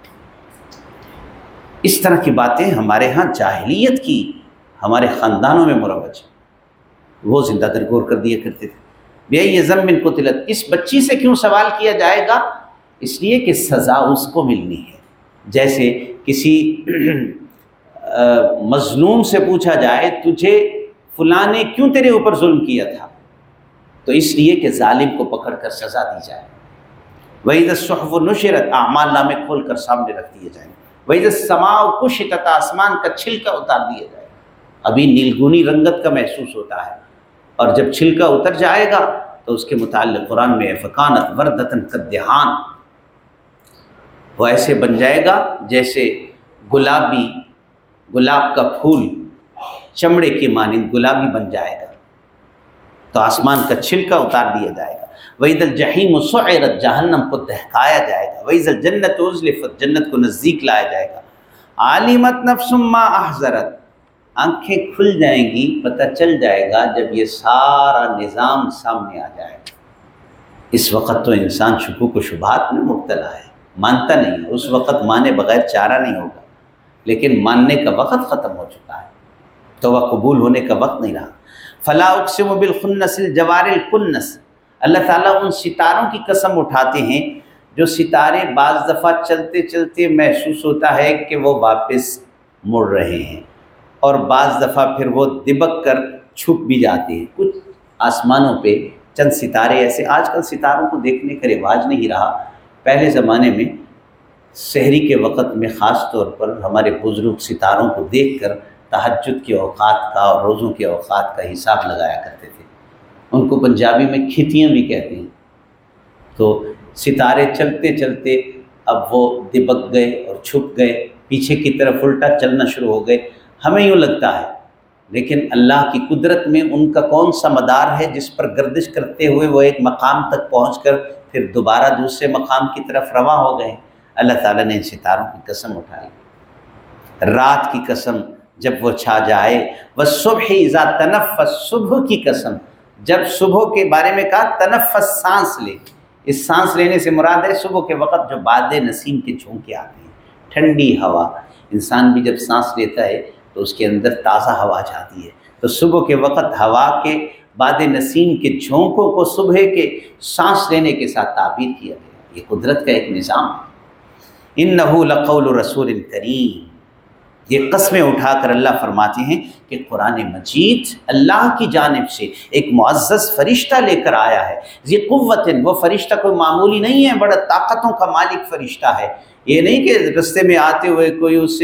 اس طرح کی باتیں ہمارے ہاں جاہلیت کی ہمارے خاندانوں میں مروج ہیں، وہ زندہ درگور کر دیا کرتے تھے۔ بِأَيِّ ذَنبٍ قُتِلَتْ، اس بچی سے کیوں سوال کیا جائے گا؟ اس لیے کہ سزا اس کو ملنی ہے۔ جیسے کسی مظلوم سے پوچھا جائے، تجھے فلاں نے کیوں تیرے اوپر ظلم کیا تھا، تو اس لیے کہ ظالم کو پکڑ کر سزا دی جائے۔ وَإِذَا الصُّحُفُ نُشِرَتْ، اعمال نامے کھول کر سامنے رکھ دیے جائیں۔ وَإِذَا السَّمَاءُ كُشِطَتْ، آسمان کا چھلکا اتار دیا جائے۔ ابھی نیلگونی رنگت کا محسوس ہوتا ہے، اور جب چھلکا اتر جائے گا تو اس کے متعلق قرآن میں فکانت وردتن کالدہان، وہ ایسے بن جائے گا جیسے گلابی گلاب کا پھول چمڑے کی مانند گلابی بن جائے گا۔ تو آسمان کا چھلکا اتار دیا جائے گا۔ وَإِذَا الْجَحِيمُ سُعِرَتْ، جہنم کو دہکایا جائے گا۔ وَإِذَا الْجَنَّةُ أُزْلِفَتْ، جنت کو نزدیک لایا جائے گا۔ عَلِمَتْ نَفْسٌ مَّا أَحْضَرَتْ، آنکھیں کھل جائیں گی، پتہ چل جائے گا جب یہ سارا نظام سامنے آ جائے گا۔ اس وقت تو انسان شکوک و شبہات میں مبتلا ہے، مانتا نہیں ہے، اس وقت مانے بغیر چارہ نہیں ہوگا، لیکن ماننے کا وقت ختم ہو چکا ہے، توبہ قبول ہونے کا وقت نہیں رہا۔ فلا اقسم بالخنس الجوار الکنس، اللہ تعالیٰ ان ستاروں کی قسم اٹھاتے ہیں جو ستارے بعض دفعہ چلتے چلتے محسوس ہوتا ہے کہ وہ واپس مڑ رہے ہیں، اور بعض دفعہ پھر وہ دبک کر چھپ بھی جاتے ہیں۔ کچھ آسمانوں پہ چند ستارے ایسے، آج کل ستاروں کو دیکھنے کا رواج نہیں رہا، پہلے زمانے میں سحری کے وقت میں خاص طور پر ہمارے بزرگ ستاروں کو دیکھ کر تہجد کے اوقات کا اور روزوں کے اوقات کا حساب لگایا کرتے تھے۔ ان کو پنجابی میں کھتیاں بھی کہتے ہیں۔ تو ستارے چلتے چلتے اب وہ دبک گئے اور چھپ گئے، پیچھے کی طرف الٹا چلنا شروع ہو گئے، ہمیں یوں لگتا ہے، لیکن اللہ کی قدرت میں ان کا کون سا مدار ہے جس پر گردش کرتے ہوئے وہ ایک مقام تک پہنچ کر پھر دوبارہ دوسرے مقام کی طرف رواں ہو گئے۔ اللہ تعالیٰ نے ان ستاروں کی قسم اٹھائی، رات کی قسم جب وہ چھا جائے، والصبح اذا تنفس، صبح کی قسم جب صبح کے بارے میں کہا تنفس، سانس لے، اس سانس لینے سے مراد ہے صبح کے وقت جو باد نسیم کے جھونکے آتے ہیں، ٹھنڈی ہوا، انسان بھی جب سانس لیتا ہے تو اس کے اندر تازہ ہوا جاتی ہے، تو صبح کے وقت ہوا کے باد نسیم کے جھونکوں کو صبح کے سانس لینے کے ساتھ تعبیر کیا گیا۔ یہ قدرت کا ایک نظام ہے۔ انہ لقول رسول کریم، یہ قسمیں اٹھا کر اللہ فرماتے ہیں کہ قرآن مجید اللہ کی جانب سے ایک معزز فرشتہ لے کر آیا ہے۔ ذی قوت، وہ فرشتہ کوئی معمولی نہیں ہے، بڑا طاقتوں کا مالک فرشتہ ہے۔ یہ نہیں کہ رستے میں آتے ہوئے کوئی اس سے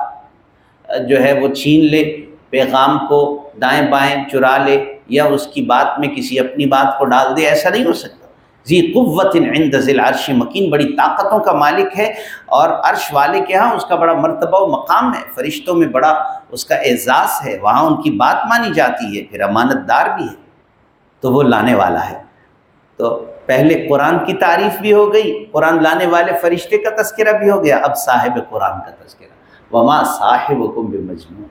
بات جو ہے وہ چھین لے، پیغام کو دائیں بائیں چرا لے، یا اس کی بات میں کسی اپنی بات کو ڈال دے، ایسا نہیں ہو سکتا۔ ذی قوت عند ذی العرش مکین، بڑی طاقتوں کا مالک ہے، اور عرش والے کے ہاں اس کا بڑا مرتبہ و مقام ہے، فرشتوں میں بڑا اس کا اعزاز ہے، وہاں ان کی بات مانی جاتی ہے، پھر امانت دار بھی ہے، تو وہ لانے والا ہے۔ تو پہلے قرآن کی تعریف بھی ہو گئی، قرآن لانے والے فرشتے کا تذکرہ بھی ہو گیا، اب صاحب قرآن کا تذکرہ۔ وما صاحبکم بمجنون،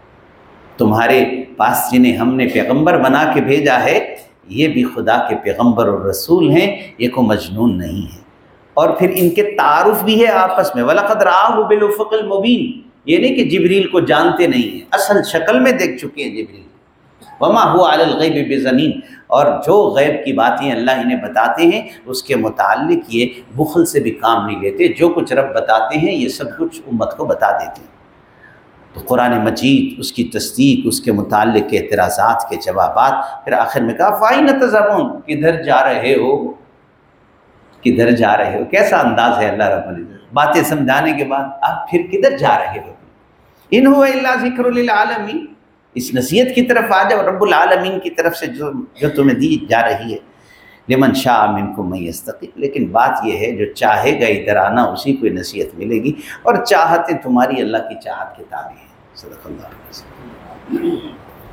تمہارے پاس جنہیں ہم نے پیغمبر بنا کے بھیجا ہے یہ بھی خدا کے پیغمبر اور رسول ہیں، یہ کو مجنون نہیں ہے۔ اور پھر ان کے تعارف بھی ہے آپس میں، وَلَقَدْ رَآهُ بِالْأُفُقِ الْمُبِينِ، یہ نہیں کہ جبریل کو جانتے نہیں ہیں، اصل شکل میں دیکھ چکے ہیں جبریل۔ وَمَا هُوَ عَلَى الْغَيْبِ بِضَنِينٍ، اور جو غیب کی باتیں اللہ انہیں بتاتے ہیں اس کے متعلق یہ بخل سے بھی کام نہیں لیتے، جو کچھ رب بتاتے ہیں یہ سب کچھ امت کو بتا دیتے ہیں۔ تو قرآن مجید، اس کی تصدیق، اس کے متعلق کے اعتراضات کے جوابات، پھر آخر میں کہا فَأَيْنَ تَذْهَبُونَ، کدھر جا رہے ہو، کدھر جا رہے ہو۔ کیسا انداز ہے اللہ رب العزت، باتیں سمجھانے کے بعد آپ پھر کدھر جا رہے ہو۔ إِنْ هُوَ إِلَّا ذِكْرٌ لِّلْعَالَمِينَ، اس نصیحت کی طرف آ جاؤ، رب العالمین کی طرف سے جو جو تمہیں دی جا رہی ہے۔ لمن شاء منکم من یستقیم، لیکن بات یہ ہے جو چاہے گا ادھر آنا اسی کو نصیحت ملے گی، اور چاہتیں تمہاری اللہ کی چاہت کے تابع ہیں۔ صدق اللہ علیہ وسلم۔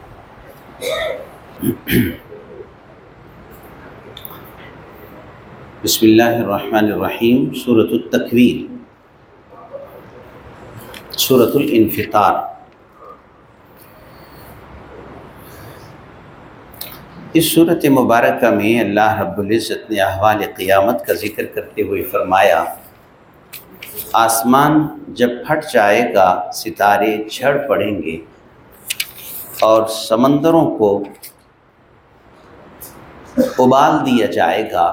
بسم اللہ الرحمن الرحیم، سورۃ التکویر، سورۃ الانفطار۔ اس صورت مبارکہ میں اللہ رب العزت نے احوال قیامت کا ذکر کرتے ہوئے فرمایا، آسمان جب پھٹ جائے گا، ستارے جھڑ پڑیں گے، اور سمندروں کو ابال دیا جائے گا،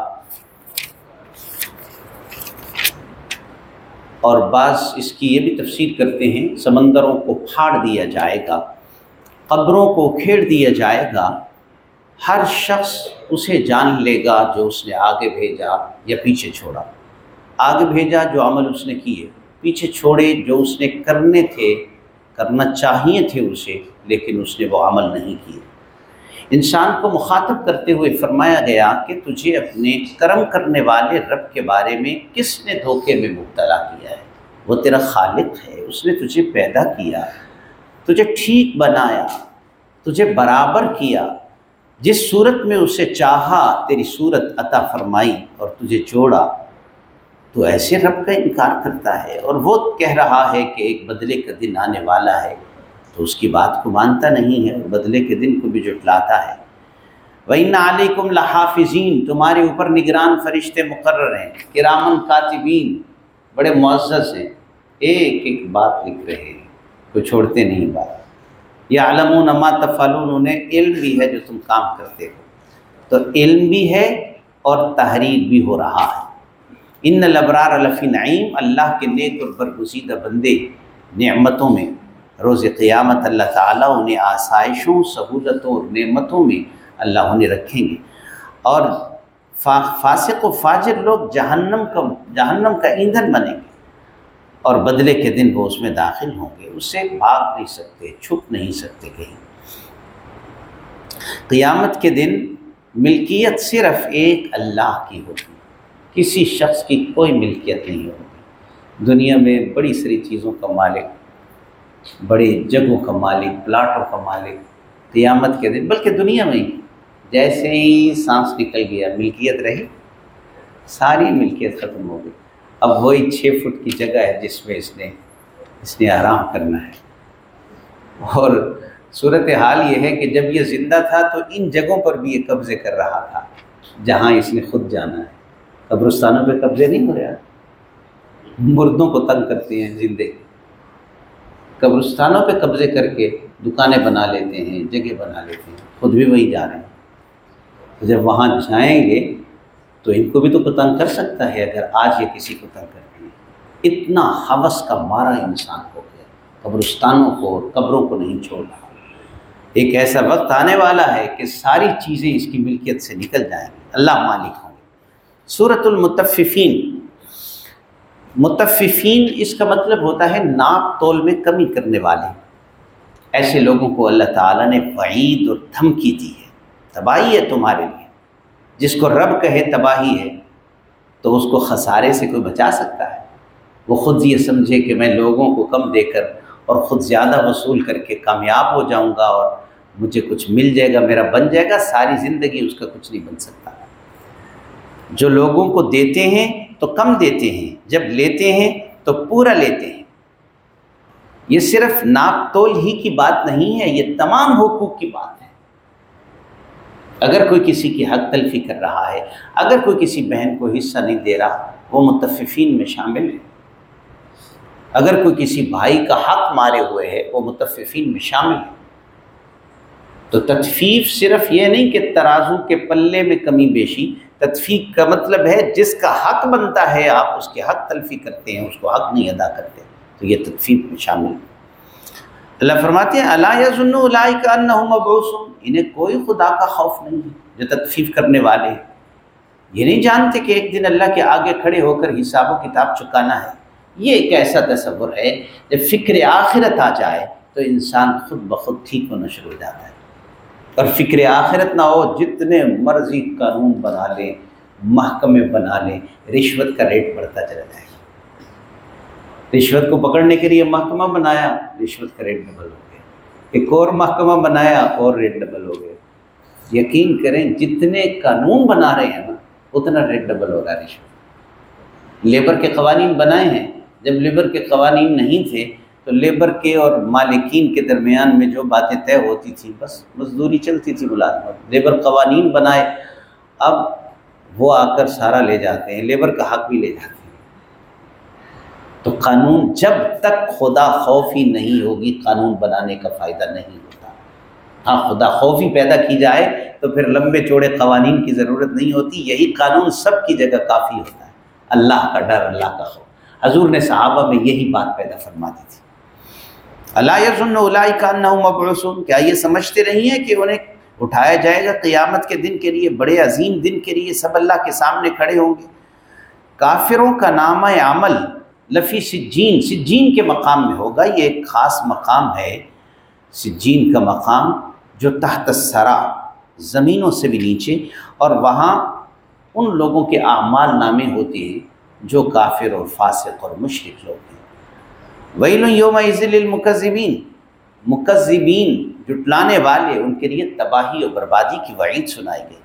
اور بعض اس کی یہ بھی تفسیر کرتے ہیں سمندروں کو پھاڑ دیا جائے گا، قبروں کو کھیڑ دیا جائے گا، ہر شخص اسے جان لے گا جو اس نے آگے بھیجا یا پیچھے چھوڑا۔ آگے بھیجا جو عمل اس نے کیے، پیچھے چھوڑے جو اس نے کرنے تھے، کرنا چاہیے تھے اسے، لیکن اس نے وہ عمل نہیں کیے۔ انسان کو مخاطب کرتے ہوئے فرمایا گیا کہ تجھے اپنے کرم کرنے والے رب کے بارے میں کس نے دھوکے میں مبتلا کیا ہے؟ وہ تیرا خالق ہے، اس نے تجھے پیدا کیا، تجھے ٹھیک بنایا، تجھے برابر کیا، جس صورت میں اسے چاہا تیری صورت عطا فرمائی اور تجھے جوڑا، تو ایسے رب کا انکار کرتا ہے اور وہ کہہ رہا ہے کہ ایک بدلے کا دن آنے والا ہے تو اس کی بات کو مانتا نہیں ہے، بدلے کے دن کو بھی جھٹلاتا ہے۔ وَإِنَّ عَلَيْكُمْ لَحَافِظِينَ، تمہارے اوپر نگران فرشتے مقرر ہیں، کرامن کاتبین، بڑے معزز ہیں، ایک ایک بات لکھ رہے ہیں، کوئی چھوڑتے نہیں بات۔ یعلمون ما تفعلون، انہیں علم بھی ہے جو تم کام کرتے ہو، تو علم بھی ہے اور تحریر بھی ہو رہا ہے۔ ان الابرار لفی نعیم، اللہ کے نیک اور برگزیدہ بندے نعمتوں میں، روز قیامت اللہ تعالیٰ انہیں آسائشوں، سہولتوں اور نعمتوں میں اللہ انہیں رکھیں گے، اور فاسق و فاجر لوگ جہنم کا جہنم کا ایندھن بنیں گے، اور بدلے کے دن وہ اس میں داخل ہوں گے، اس سے بھاگ نہیں سکتے، چھپ نہیں سکتے کہیں۔ قیامت کے دن ملکیت صرف ایک اللہ کی ہوگی، کسی شخص کی کوئی ملکیت نہیں ہوگی۔ دنیا میں بڑی ساری چیزوں کا مالک، بڑے جگہوں کا مالک، پلاٹوں کا مالک قیامت کے دن، بلکہ دنیا میں ہی جیسے ہی سانس نکل گیا ملکیت رہی، ساری ملکیت ختم ہو گئی۔ اب وہی چھ فٹ کی جگہ ہے جس میں اس نے اس نے آرام کرنا ہے۔ اور صورتحال یہ ہے کہ جب یہ زندہ تھا تو ان جگہوں پر بھی یہ قبضے کر رہا تھا جہاں اس نے خود جانا ہے۔ قبرستانوں پہ قبضے نہیں ہو رہا، مردوں کو تنگ کرتے ہیں زندے، قبرستانوں پہ قبضے کر کے دکانیں بنا لیتے ہیں، جگہ بنا لیتے ہیں، خود بھی وہی جا رہے ہیں۔ جب وہاں جائیں گے تو ان کو بھی تو تنگ کر سکتا ہے اگر آج یہ کسی کو تنگ کرتے ہیں۔ اتنا ہوس کا مارا انسان ہو گیا، قبرستانوں کو اور قبروں کو نہیں چھوڑ رہا۔ ایک ایسا وقت آنے والا ہے کہ ساری چیزیں اس کی ملکیت سے نکل جائیں گی، اللہ مالک ہوں گے۔ سورۃ المطففین، مطففین اس کا مطلب ہوتا ہے ناپ تول میں کمی کرنے والے۔ ایسے لوگوں کو اللہ تعالیٰ نے وعید اور دھمکی دی ہے، تباہی ہے تمہارے لیے۔ جس کو رب کہے تباہی ہے تو اس کو خسارے سے کوئی بچا سکتا ہے؟ وہ خود یہ سمجھے کہ میں لوگوں کو کم دے کر اور خود زیادہ وصول کر کے کامیاب ہو جاؤں گا اور مجھے کچھ مل جائے گا، میرا بن جائے گا، ساری زندگی اس کا کچھ نہیں بن سکتا۔ جو لوگوں کو دیتے ہیں تو کم دیتے ہیں، جب لیتے ہیں تو پورا لیتے ہیں۔ یہ صرف ناپ تول ہی کی بات نہیں ہے، یہ تمام حقوق کی بات ہے۔ اگر کوئی کسی کی حق تلفی کر رہا ہے، اگر کوئی کسی بہن کو حصہ نہیں دے رہا، وہ مطففین میں شامل ہے۔ اگر کوئی کسی بھائی کا حق مارے ہوئے ہے، وہ مطففین میں شامل ہے۔ تو تطفیف صرف یہ نہیں کہ ترازو کے پلے میں کمی بیشی، تطفیف کا مطلب ہے جس کا حق بنتا ہے آپ اس کے حق تلفی کرتے ہیں، اس کو حق نہیں ادا کرتے، تو یہ تطفیف میں شامل ہے۔ اللہ فرماتے ہیں الا یظن اولئک انہم مبعوثون، انہیں کوئی خدا کا خوف نہیں ہے جو تطفیف کرنے والے ہیں۔ یہ نہیں جانتے کہ ایک دن اللہ کے آگے کھڑے ہو کر حساب و کتاب چکانا ہے۔ یہ ایک ایسا تصور ہے جب فکر آخرت آ جائے تو انسان خود بخود ٹھیک ہونا شروع ہو جاتا ہے، اور فکر آخرت نہ ہو جتنے مرضی قانون بنا لیں، محکمے بنا لیں، رشوت کا ریٹ بڑھتا چلا جائے گا۔ رشوت کو پکڑنے کے لیے محکمہ بنایا، رشوت کا ریٹ ڈبل ہو گیا، ایک اور محکمہ بنایا اور ریٹ ڈبل ہو گیا۔ یقین کریں جتنے قانون بنا رہے ہیں نا اتنا ریٹ ڈبل ہو رہا ہے رشوت۔ لیبر کے قوانین بنائے ہیں، جب لیبر کے قوانین نہیں تھے تو لیبر کے اور مالکین کے درمیان میں جو باتیں طے ہوتی تھیں بس مزدوری چلتی تھی، ملازمت۔ لیبر قوانین بنائے، اب وہ آ کر سارا لے جاتے ہیں، لیبر کا حق بھی لے جاتے ہیں۔ تو قانون جب تک خدا خوفی نہیں ہوگی قانون بنانے کا فائدہ نہیں ہوتا۔ ہاں خدا خوفی پیدا کی جائے تو پھر لمبے چوڑے قوانین کی ضرورت نہیں ہوتی، یہی قانون سب کی جگہ کافی ہوتا ہے، اللہ کا ڈر، اللہ کا خوف۔ حضور نے صحابہ میں یہی بات پیدا فرما دی تھی۔ الا یظن اولئک انہم مبعوثون، کیا یہ سمجھتے نہیں ہیں کہ انہیں اٹھایا جائے گا قیامت کے دن کے لیے، بڑے عظیم دن کے لیے، سب اللہ کے سامنے کھڑے ہوں گے۔ کافروں کا نامہ عمل لفی سجین، سجین کے مقام میں ہوگا۔ یہ ایک خاص مقام ہے سجین کا مقام جو تحت الثری، زمینوں سے بھی نیچے، اور وہاں ان لوگوں کے اعمال نامے ہوتے ہیں جو کافر اور فاسق اور مشرک لوگ ہیں۔ ویل یومئذ للمکذبین، مکذبین جھٹلانے والے، ان کے لیے تباہی اور بربادی کی وعید سنائی گئی۔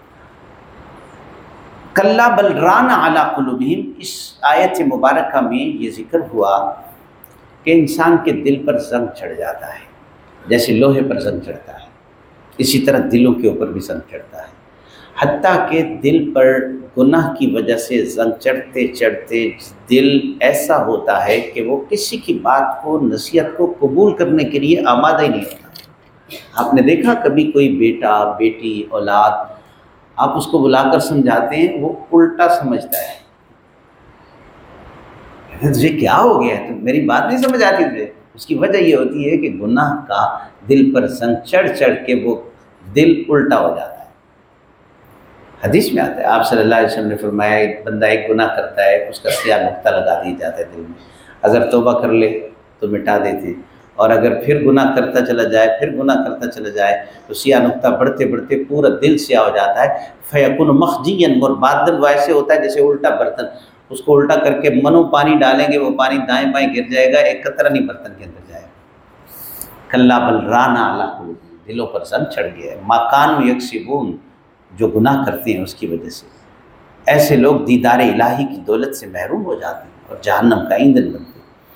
کلا بل ران علی قلوبہم، اس آیت مبارکہ میں یہ ذکر ہوا کہ انسان کے دل پر زنگ چڑھ جاتا ہے، جیسے لوہے پر زنگ چڑھتا ہے، اسی طرح دلوں کے اوپر بھی زنگ چڑھتا ہے، حتیٰ کہ دل پر گناہ کی وجہ سے زنگ چڑھتے چڑھتے دل ایسا ہوتا ہے کہ وہ کسی کی بات کو، نصیحت کو قبول کرنے کے لیے آمادہ ہی نہیں ہوتا۔ آپ نے دیکھا کبھی کوئی بیٹا، بیٹی، اولاد، آپ اس کو بلا کر سمجھاتے ہیں، وہ الٹا سمجھتا ہے، تجھے کیا ہو گیا ہے، تو میری بات نہیں سمجھ آتی تجھے؟ اس کی وجہ یہ ہوتی ہے کہ گناہ کا دل پر زنگ چڑھ چڑھ کے وہ دل الٹا ہو جاتا ہے۔ حدیث میں آتا ہے، آپ صلی اللہ علیہ وسلم نے فرمایا، ایک بندہ ایک گناہ کرتا ہے، اس کا سیاہ نقطہ لگا دیا جاتا ہے دل میں، اگر توبہ کر لے تو مٹا دیتے، اور اگر پھر گناہ کرتا چلا جائے، پھر گناہ کرتا چلا جائے تو سیاہ نقطہ بڑھتے بڑھتے پورا دل سیاہ ہو جاتا ہے۔ فیکن مخجیا، اور بادل ویسے ہوتا ہے جیسے الٹا برتن، اس کو الٹا کر کے منو پانی ڈالیں گے، وہ پانی دائیں بائیں گر جائے گا، ایک قطرہ نہیں برتن کے اندر جائے گا۔ کلا بل ران علی قلوبہم، دلوں پر زنگ چڑھ گیا ہے، ما کانوا یکسبون، جو گناہ کرتے ہیں اس کی وجہ سے۔ ایسے لوگ دیدار الہی کی دولت سے محروم ہو جاتے ہیں اور جہنم کا ایندھن بنتے ہیں۔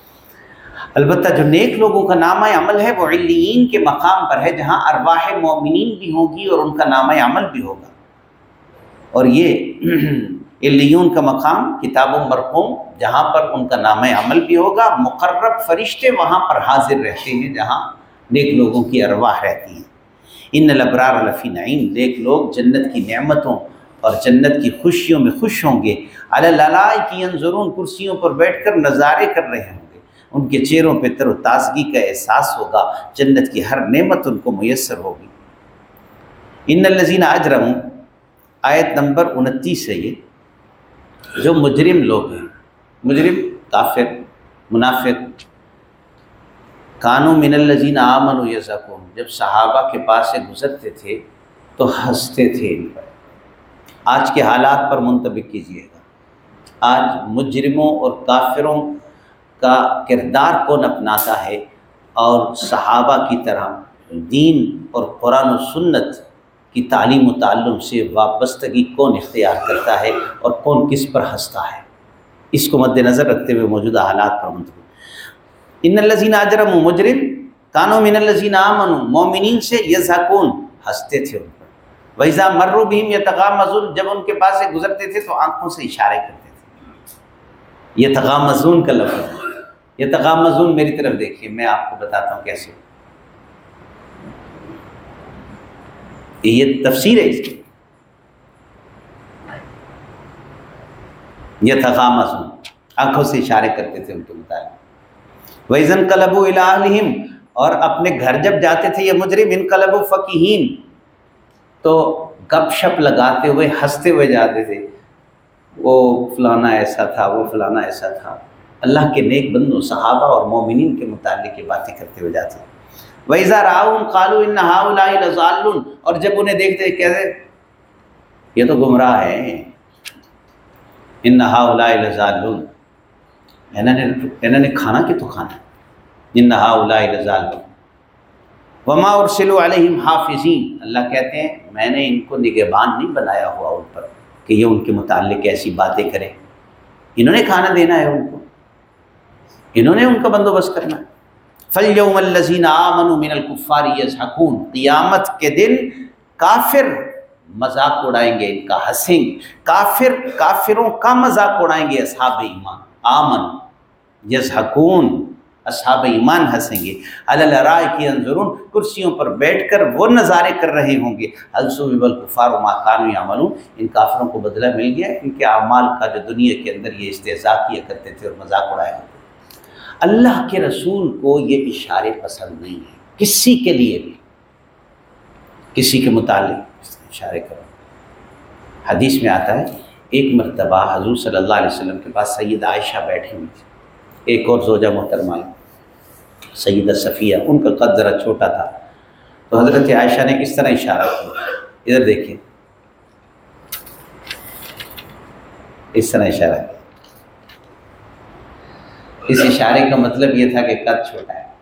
البتہ جو نیک لوگوں کا نامہ عمل ہے وہ علیین کے مقام پر ہے، جہاں ارواح مومنین بھی ہوں گی اور ان کا نامہ عمل بھی ہوگا، اور یہ علیون کا مقام کتاب و مرقوم، جہاں پر ان کا نامہ عمل بھی ہوگا، مقرب فرشتے وہاں پر حاضر رہتے ہیں جہاں نیک لوگوں کی ارواح رہتی ہیں۔ ان الابرار لفی نعیم، نیک لوگ جنت کی نعمتوں اور جنت کی خوشیوں میں خوش ہوں گے، علی الارائک ینظرون، کرسیوں پر بیٹھ کر نظارے کر رہے ہوں گے، ان کے چہروں پہ تر و تازگی کا احساس ہوگا، جنت کی ہر نعمت ان کو میسر ہوگی۔ ان الذین اجرموا، آیت نمبر انتیس ہے یہ، جو مجرم لوگ ہیں، مجرم کافر منافق، کانوا من الذین آمنوا یضحکون، جب صحابہ کے پاس سے گزرتے تھے تو ہنستے تھے ان پر۔ آج کے حالات پر منطبق کیجئے گا، آج مجرموں اور کافروں کا کردار کون اپناتا ہے، اور صحابہ کی طرح دین اور قرآن و سنت کی تعلیم و تعلم سے وابستگی کون اختیار کرتا ہے اور کون کس پر ہنستا ہے، اس کو مد نظر رکھتے ہوئے موجودہ حالات پر منطبق۔ ان الذین اجرموا، مجرم، کانوا من الذین آمنوا، مومنین سے یضحکون، ہنستے تھے ان پر، وَإِذَا مَرُّوا بِهِمْ يَتَغَامَزُونَ، جب ان کے پاس سے گزرتے تھے تو آنکھوں سے اشارے کرتے تھے۔ یتغامزون کا لفظ ہے، یتغامزون میری طرف دیکھیے، میں آپ کو بتاتا ہوں کیسے، یہ تفسیر ہے اس کی۔ یتغامزون، آنکھوں سے اشارے کرتے تھے ان کے متعلق۔ وَإِذَا انقلبوا إِلَىٰ أَهْلِهِمْ، اور اپنے گھر جب جاتے تھے یہ مجرم، انقلبوا فکہین، تو گپ شپ لگاتے ہوئے ہنستے ہوئے جاتے تھے، وہ فلانا ایسا تھا، وہ فلانا ایسا تھا، اللہ کے نیک بندوں صحابہ اور مومنین کے متعلق یہ باتیں کرتے ہوئے جاتے ہیں۔ وَإِذَا رَأَوْهُمْ قَالُوا إِنَّ هَٰؤُلَاءِ لَضَالُّونَ، اور جب انہیں دیکھتے کہتے یہ تو گمراہ ہیں، إِنَّ هَٰؤُلَاءِ لَضَالُّونَ، انہوں نے انہوں نے کھانا کہ تو کھانا، إِنَّ هَٰؤُلَاءِ لَضَالُّونَ وَمَا أُرْسِلُوا عَلَيْهِمْ حَافِظِينَ، اللہ کہتے ہیں میں نے ان کو نگہبان نہیں بنایا ہوا ان پر کہ یہ ان کے متعلق ایسی باتیں کریں، انہوں نے کھانا دینا ہے ان کو، انہوں نے ان کا بندوبست کرنا ہے۔ فَالْيَوْمَ الَّذِينَ آمَنُوا مِنَ الْكُفَّارِ يَضْحَكُونَ، قیامت کے دن کافر مذاق اڑائیں گے، ان کا ہنسیں گے، کافر کافروں کا مذاق اڑائیں گے اصحاب ایمان، آمن یضحکون، اصحاب ایمان ہنسیں گے، علی الارائک ینظرون، کرسیوں پر بیٹھ کر وہ نظارے کر رہے ہوں گے، هل ثوب الکفار ما كانوا يعملون، ان کافروں کو بدلہ مل گیا ان کے اعمال کا جو دنیا کے اندر یہ استہزاء کیا کرتے تھے اور مذاق اڑایا کرتے تھے۔ اللہ کے رسول کو یہ اشارے پسند نہیں ہیں، کسی کے لیے بھی، کسی کے متعلق اشارے کرو۔ حدیث میں آتا ہے ایک مرتبہ حضور صلی اللہ علیہ وسلم کے پاس سیدہ عائشہ بیٹھی ہوئی تھی، ایک اور زوجہ محترمہ سیدہ صفیہ، ان کا قد ذرا چھوٹا تھا، تو حضرت عائشہ نے اس طرح اشارہ کیا، ادھر دیکھیں، اس طرح اشارہ کیا۔ اس اشارے کا مطلب یہ تھا کہ قد چھوٹا ہے۔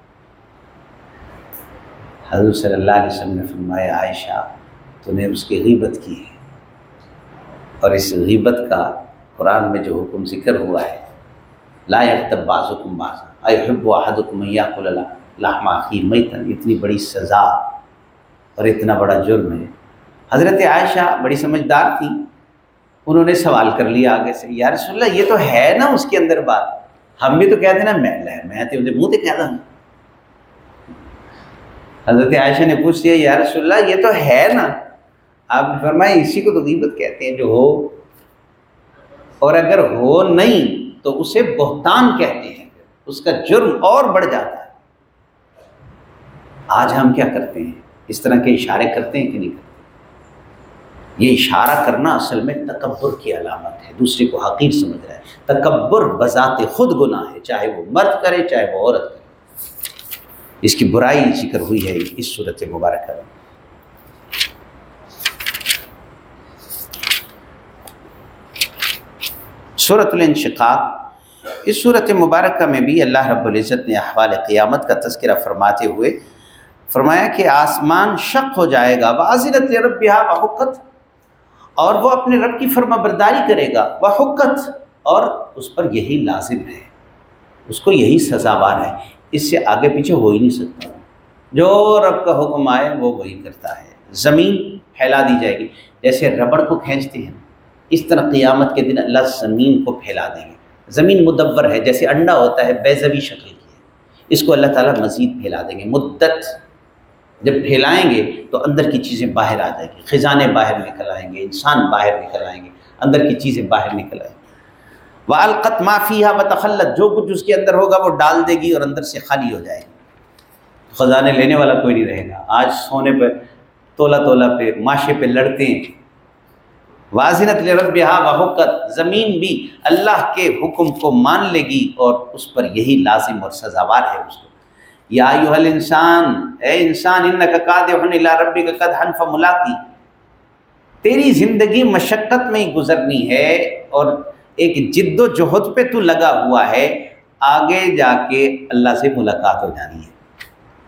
حضور صلی اللہ علیہ وسلم نے فرمایا عائشہ تو نے اس کی غیبت کی ہے، اور اس غیبت کا قرآن میں جو حکم ذکر ہوا ہے، لا یغتب بعضکم بعضا ایحب احدکم ان یاکل لحم اخیہ میتا، اتنی بڑی سزا اور اتنا بڑا جرم ہے۔ حضرت عائشہ بڑی سمجھدار تھی، انہوں نے سوال کر لیا آگے سے، یا رسول اللہ یہ تو ہے نا اس کے اندر بات، ہم بھی تو کہتے نا میں میں تے منہ تے کہہ دوں۔ حضرت عائشہ نے پوچھ لیا یا رسول اللہ یہ تو ہے نا، آپ نے فرمایا اسی کو تو غیبت کہتے ہیں جو ہو، اور اگر ہو نہیں تو اسے بہتان کہتے ہیں، اس کا جرم اور بڑھ جاتا ہے۔ آج ہم کیا کرتے ہیں؟ اس طرح کے اشارے کرتے ہیں کہ نہیں کرتے؟ یہ اشارہ کرنا اصل میں تکبر کی علامت ہے، دوسرے کو حقیر سمجھ رہا ہے۔ تکبر بذات خود گناہ ہے، چاہے وہ مرد کرے چاہے وہ عورت کرے۔ اس کی برائی ذکر ہوئی ہے اس صورت مبارکہ میں۔ سورۃ الانشقاق، اس صورت مبارکہ میں بھی اللہ رب العزت نے احوال قیامت کا تذکرہ فرماتے ہوئے فرمایا کہ آسمان شق ہو جائے گا، وَأَذِنَتْ لِرَبِّهَا وَحُقَّتْ، اور وہ اپنے رب کی فرما برداری کرے گا، وَحُقَّتْ، اور اس پر یہی لازم ہے، اس کو یہی سزاوار ہے، اس سے آگے پیچھے ہو ہی نہیں سکتا۔ جو رب کا حکم آئے وہ وہی کرتا ہے۔ زمین پھیلا دی جائے گی، جیسے ربڑ کو کھینچتے ہیں، اس طرح قیامت کے دن اللہ زمین کو پھیلا دیں گے۔ زمین مدور ہے، جیسے انڈا ہوتا ہے بیضوی شکل کی ہے، اس کو اللہ تعالیٰ مزید پھیلا دیں گے۔ مدت جب پھیلائیں گے تو اندر کی چیزیں باہر آ جائیں گی، خزانے باہر نکل آئیں گے، انسان باہر نکل آئیں گے، اندر کی چیزیں باہر نکل آئیں گی۔ وَأَلْقَتْ مَا فِيهَا وَتَخَلَّتْ، جو کچھ اس کے اندر ہوگا وہ ڈال دے گی اور اندر سے خالی ہو جائے گی، خزانے لینے والا کوئی نہیں رہے گا۔ آج سونے پہ تولا تولا پہ ماشے پہ لڑتے ہیں۔ وَأَذِنَتْ لِرَبِّهَا وَحُقَّتْ، زمین بھی اللہ کے حکم کو مان لے گی اور اس پر یہی لازم اور سزاوار ہے اس کو۔ یا ایھا الانسان، اے انسان، انک کادح الی ربک کدحا فملاقی، تیری زندگی مشقت میں ہی گزرنی ہے اور ایک جد و جہد پہ تو لگا ہوا ہے، آگے جا کے اللہ سے ملاقات ہو جانی ہے۔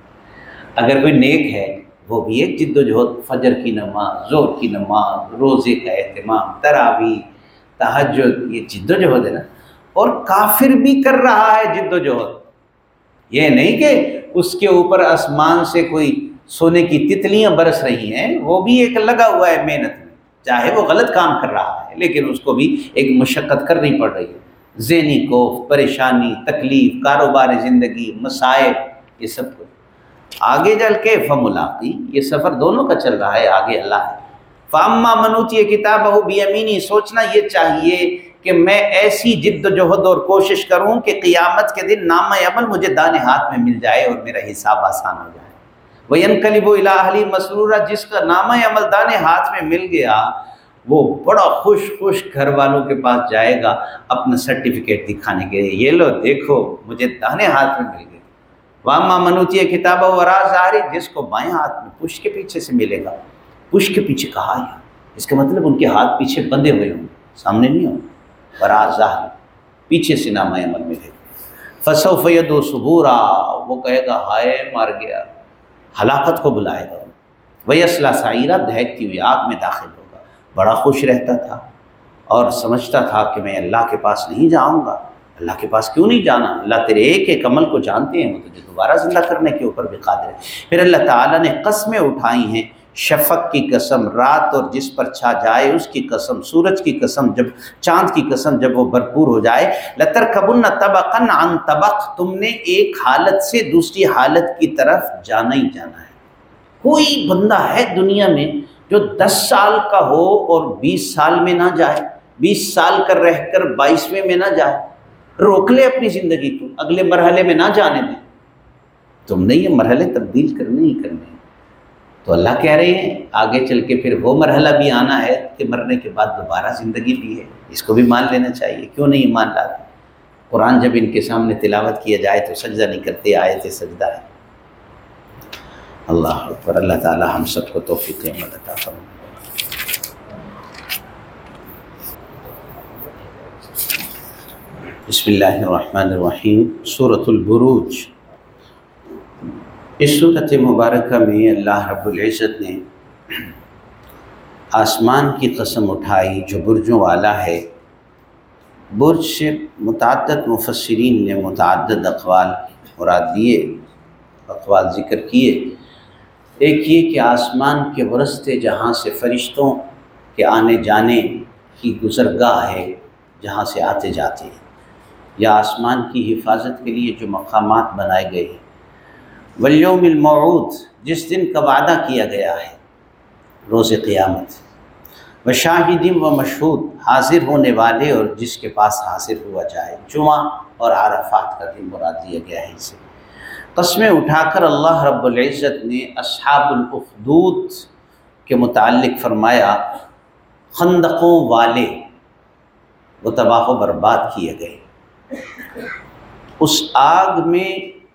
اگر کوئی نیک ہے وہ بھی ایک جد و جہد، فجر کی نماز، ظہر کی نماز، روزے کا اہتمام، تراویح، تہجد، یہ جد و جہد ہے نا۔ اور کافر بھی کر رہا ہے جد و جہد، یہ نہیں کہ اس کے اوپر آسمان سے کوئی سونے کی تتلیاں برس رہی ہیں، وہ بھی ایک لگا ہوا ہے محنت میں، چاہے وہ غلط کام کر رہا ہے لیکن اس کو بھی ایک مشقت کرنی پڑ رہی ہے، ذہنی کوف، پریشانی، تکلیف، کاروبار زندگی، مسائل، یہ سب کچھ آگے چل کے فملاقی، یہ سفر دونوں کا چل رہا ہے، آگے اللہ ہے۔ فاما من اوتی کتابہ بیمینی، سوچنا یہ چاہیے کہ میں ایسی جد و جہد اور کوشش کروں کہ قیامت کے دن نامہ عمل مجھے دانے ہاتھ میں مل جائے اور میرا حساب آسان ہو جائے۔ وَيَنْقَلِبُ إِلَىٰ أَهْلِهِ مَسْرُورًا، جس کا نامہ عمل دانے ہاتھ میں مل گیا وہ بڑا خوش خوش گھر والوں کے پاس جائے گا اپنا سرٹیفکیٹ دکھانے کے لیے، یہ لو دیکھو مجھے دانے ہاتھ میں مل گئے۔ وَأَمَّا مَنْ أُوتِيَ كِتَابَهُ وَرَاءَ ظَهْرِهِ، جس کو بائیں ہاتھ میں پشت کے پیچھے سے ملے گا۔ پشت کے پیچھے کہا ہے، اس کا مطلب ان کے ہاتھ پیچھے بندھے ہوئے ہوں گے، سامنے نہیں ہوں گے۔ وَرَاءَ ظَهْرِهِ، پیچھے سے نامہ عمل ملے گا۔ فَسَوْفَ يَدْعُو ثُبُورًا، وہ کہے گا ہائے مار گیا، ہلاکت کو بلائے گا۔ وَيَصْلَىٰ سَعِيرًا، دہکتی ہوئی آگ میں داخل ہوگا۔ بڑا خوش رہتا تھا اور سمجھتا تھا کہ میں اللہ کے پاس نہیں جاؤں گا۔ اللہ کے پاس کیوں نہیں جانا؟ اللہ تیرے ایک ایک عمل کو جانتے ہیں، وہ تجھے دوبارہ زندہ کرنے کے اوپر بھی قادر ہے۔ پھر اللہ تعالیٰ نے قسمیں اٹھائی ہیں، شفق کی قسم، رات اور جس پر چھا جائے اس کی قسم، سورج کی قسم، جب چاند کی قسم جب وہ بھرپور ہو جائے۔ لَتَرْكَبُنَّ طَبَقًا عَنْ طَبَقٍ، تم نے ایک حالت سے دوسری حالت کی طرف جانا ہی جانا ہے۔ کوئی بندہ ہے دنیا میں جو دس سال کا ہو اور بیس سال میں نہ جائے، بیس سال کا رہ کر بائیسویں میں نہ جائے؟ روک لے اپنی زندگی کو، اگلے مرحلے میں نہ جانے دیں۔ تم نے یہ مرحلے تبدیل کرنے ہی کرنے ہیں۔ تو اللہ کہہ رہے ہیں آگے چل کے پھر وہ مرحلہ بھی آنا ہے کہ مرنے کے بعد دوبارہ زندگی بھی ہے، اس کو بھی مان لینا چاہیے۔ کیوں نہیں ایمان لاتے؟ قرآن جب ان کے سامنے تلاوت کیا جائے تو سجدہ نہیں کرتے، آیت سجدہ ہے۔ اللہ اکبر۔ اللہ تعالی ہم سب کو توفیق عمل عطا فرمائے۔ بسم اللہ الرحمن الرحیم۔ سورۃ البروج۔ اس سورۃ مبارکہ میں اللہ رب العزت نے آسمان کی قسم اٹھائی جو برجوں والا ہے۔ برج سے متعدد مفسرین نے متعدد اقوال مراد لیے، اقوال ذکر کیے۔ ایک یہ کہ آسمان کے ورثے جہاں سے فرشتوں کے آنے جانے کی گزرگاہ ہے، جہاں سے آتے جاتے ہیں، یا آسمان کی حفاظت کے لیے جو مقامات بنائے گئے ہیں۔ والیوم الموعود، جس دن کا وعدہ کیا گیا ہے، روز قیامت۔ وشاہد و مشہود، حاضر ہونے والے اور جس کے پاس حاضر ہوا جائے۔ جمعہ اور عرفات کا دن مراد دیا گیا ہے اسے۔ قسمیں اٹھا کر اللہ رب العزت نے اصحاب الاخدود کے متعلق فرمایا، خندقوں والے وہ تباہ و برباد کیے گئے۔ اس آگ میں،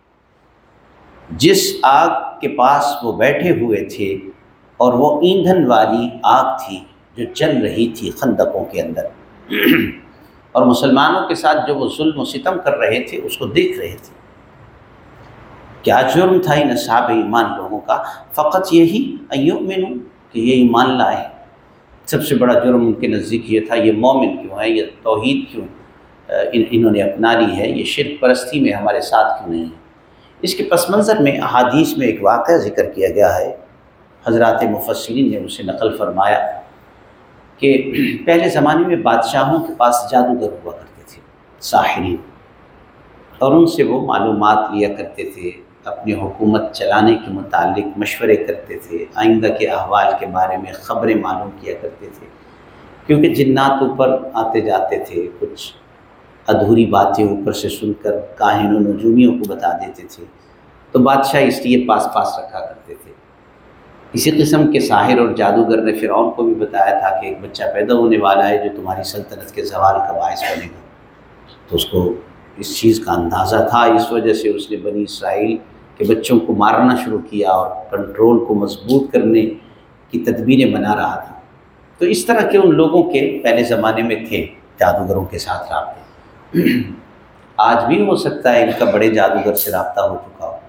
جس آگ کے پاس وہ بیٹھے ہوئے تھے، اور وہ ایندھن والی آگ تھی جو چل رہی تھی خندقوں کے اندر، اور مسلمانوں کے ساتھ جو وہ ظلم و ستم کر رہے تھے اس کو دیکھ رہے تھے۔ کیا جرم تھا ان اصحاب ایمان لوگوں کا؟ فقط یہی ان یؤمنوا، کہ یہ ایمان لائے۔ سب سے بڑا جرم ان کے نزدیک یہ تھا، یہ مومن کیوں ہے، یہ توحید کیوں ان انہوں نے اپنا لی ہے، یہ شرک پرستی میں ہمارے ساتھ کیوں نہیں ہے۔ اس کے پس منظر میں احادیث میں ایک واقعہ ذکر کیا گیا ہے، حضرات مفسرین نے اسے نقل فرمایا کہ پہلے زمانے میں بادشاہوں کے پاس جادوگر ہوا کرتے تھے، ساحرین، اور ان سے وہ معلومات لیا کرتے تھے، اپنی حکومت چلانے کے متعلق مشورے کرتے تھے، آئندہ کے احوال کے بارے میں خبریں معلوم کیا کرتے تھے، کیونکہ جنات اوپر آتے جاتے تھے، کچھ ادھوری باتیں اوپر سے سن کر کاہن و نجومیوں کو بتا دیتے تھے، تو بادشاہ اس لیے پاس پاس رکھا کرتے تھے۔ اسی قسم کے ساحر اور جادوگر نے فرعون کو بھی بتایا تھا کہ ایک بچہ پیدا ہونے والا ہے جو تمہاری سلطنت کے زوال کا باعث بنے گا، تو اس کو اس چیز کا اندازہ تھا، اس وجہ سے اس نے بنی اسرائیل کے بچوں کو مارنا شروع کیا اور کنٹرول کو مضبوط کرنے کی تدبیریں بنا رہا تھا۔ تو اس طرح کے ان لوگوں کے پہلے زمانے میں تھے جادوگروں کے ساتھ رابطے۔ آج بھی ہو سکتا ہے ان کا بڑے جادوگر سے رابطہ ہو چکا ہو،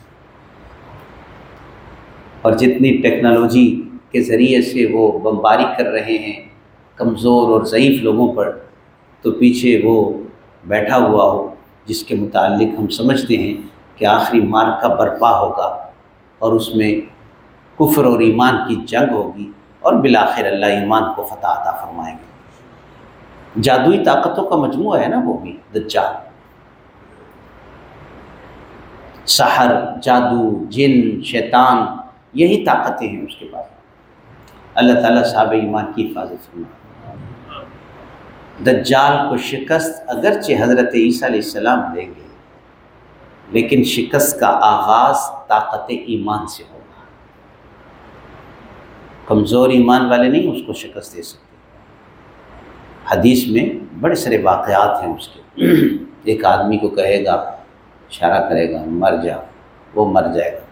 اور جتنی ٹیکنالوجی کے ذریعے سے وہ بمباری کر رہے ہیں کمزور اور ضعیف لوگوں پر، تو پیچھے وہ بیٹھا ہوا ہو جس کے متعلق ہم سمجھتے ہیں کہ آخری معرکہ برپا ہوگا اور اس میں کفر اور ایمان کی جنگ ہوگی، اور بالآخر اللہ ایمان کو فتح عطا فرمائیں گے۔ جادوئی طاقتوں کا مجموعہ ہے نا وہ بھی، دجال، سحر، جادو، جن، شیطان، یہی طاقتیں ہیں اس کے پاس۔ اللہ تعالیٰ صحابہ ایمان کی حفاظت فرمائے۔ دجال کو شکست اگرچہ حضرت عیسیٰ علیہ السلام دیں گے، لیکن شکست کا آغاز طاقت ایمان سے ہوگا۔ کمزور ایمان والے نہیں اس کو شکست دے سکتے۔ حدیث میں بڑے سارے واقعات ہیں اس کے۔ ایک آدمی کو کہے گا، اشارہ کرے گا، مر جا، وہ مر جائے گا،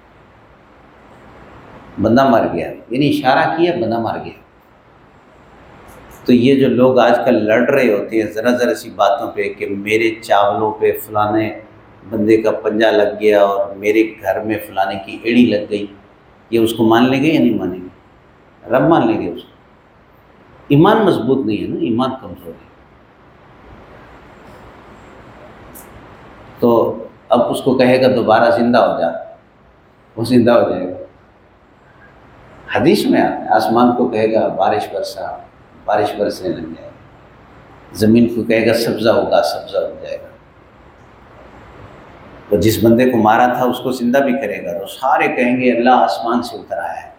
بندہ مر گیا، یعنی اشارہ کیا، بندہ مر گیا۔ تو یہ جو لوگ آج کل لڑ رہے ہوتے ہیں ذرا ذرا سی باتوں پہ کہ میرے چاولوں پہ فلانے بندے کا پنجہ لگ گیا اور میرے گھر میں فلانے کی ایڑی لگ گئی، یہ اس کو مان لیں گے یا نہیں مانیں گے؟ رب مان لیں گے اس کو۔ ایمان مضبوط نہیں ہے نا، ایمان کمزور ہے۔ تو اب اس کو کہے گا دوبارہ زندہ ہو جا، وہ زندہ ہو جائے گا۔ حدیث میں آتا ہے، آسمان کو کہے گا بارش برسا، بارش برسنے لگ جائے گا، زمین کو کہے گا سبزہ ہوگا، سبزہ ہو جائے گا۔ تو جس بندے کو مارا تھا اس کو زندہ بھی کرے گا، تو سارے کہیں گے اللہ آسمان سے اتر آیا ہے۔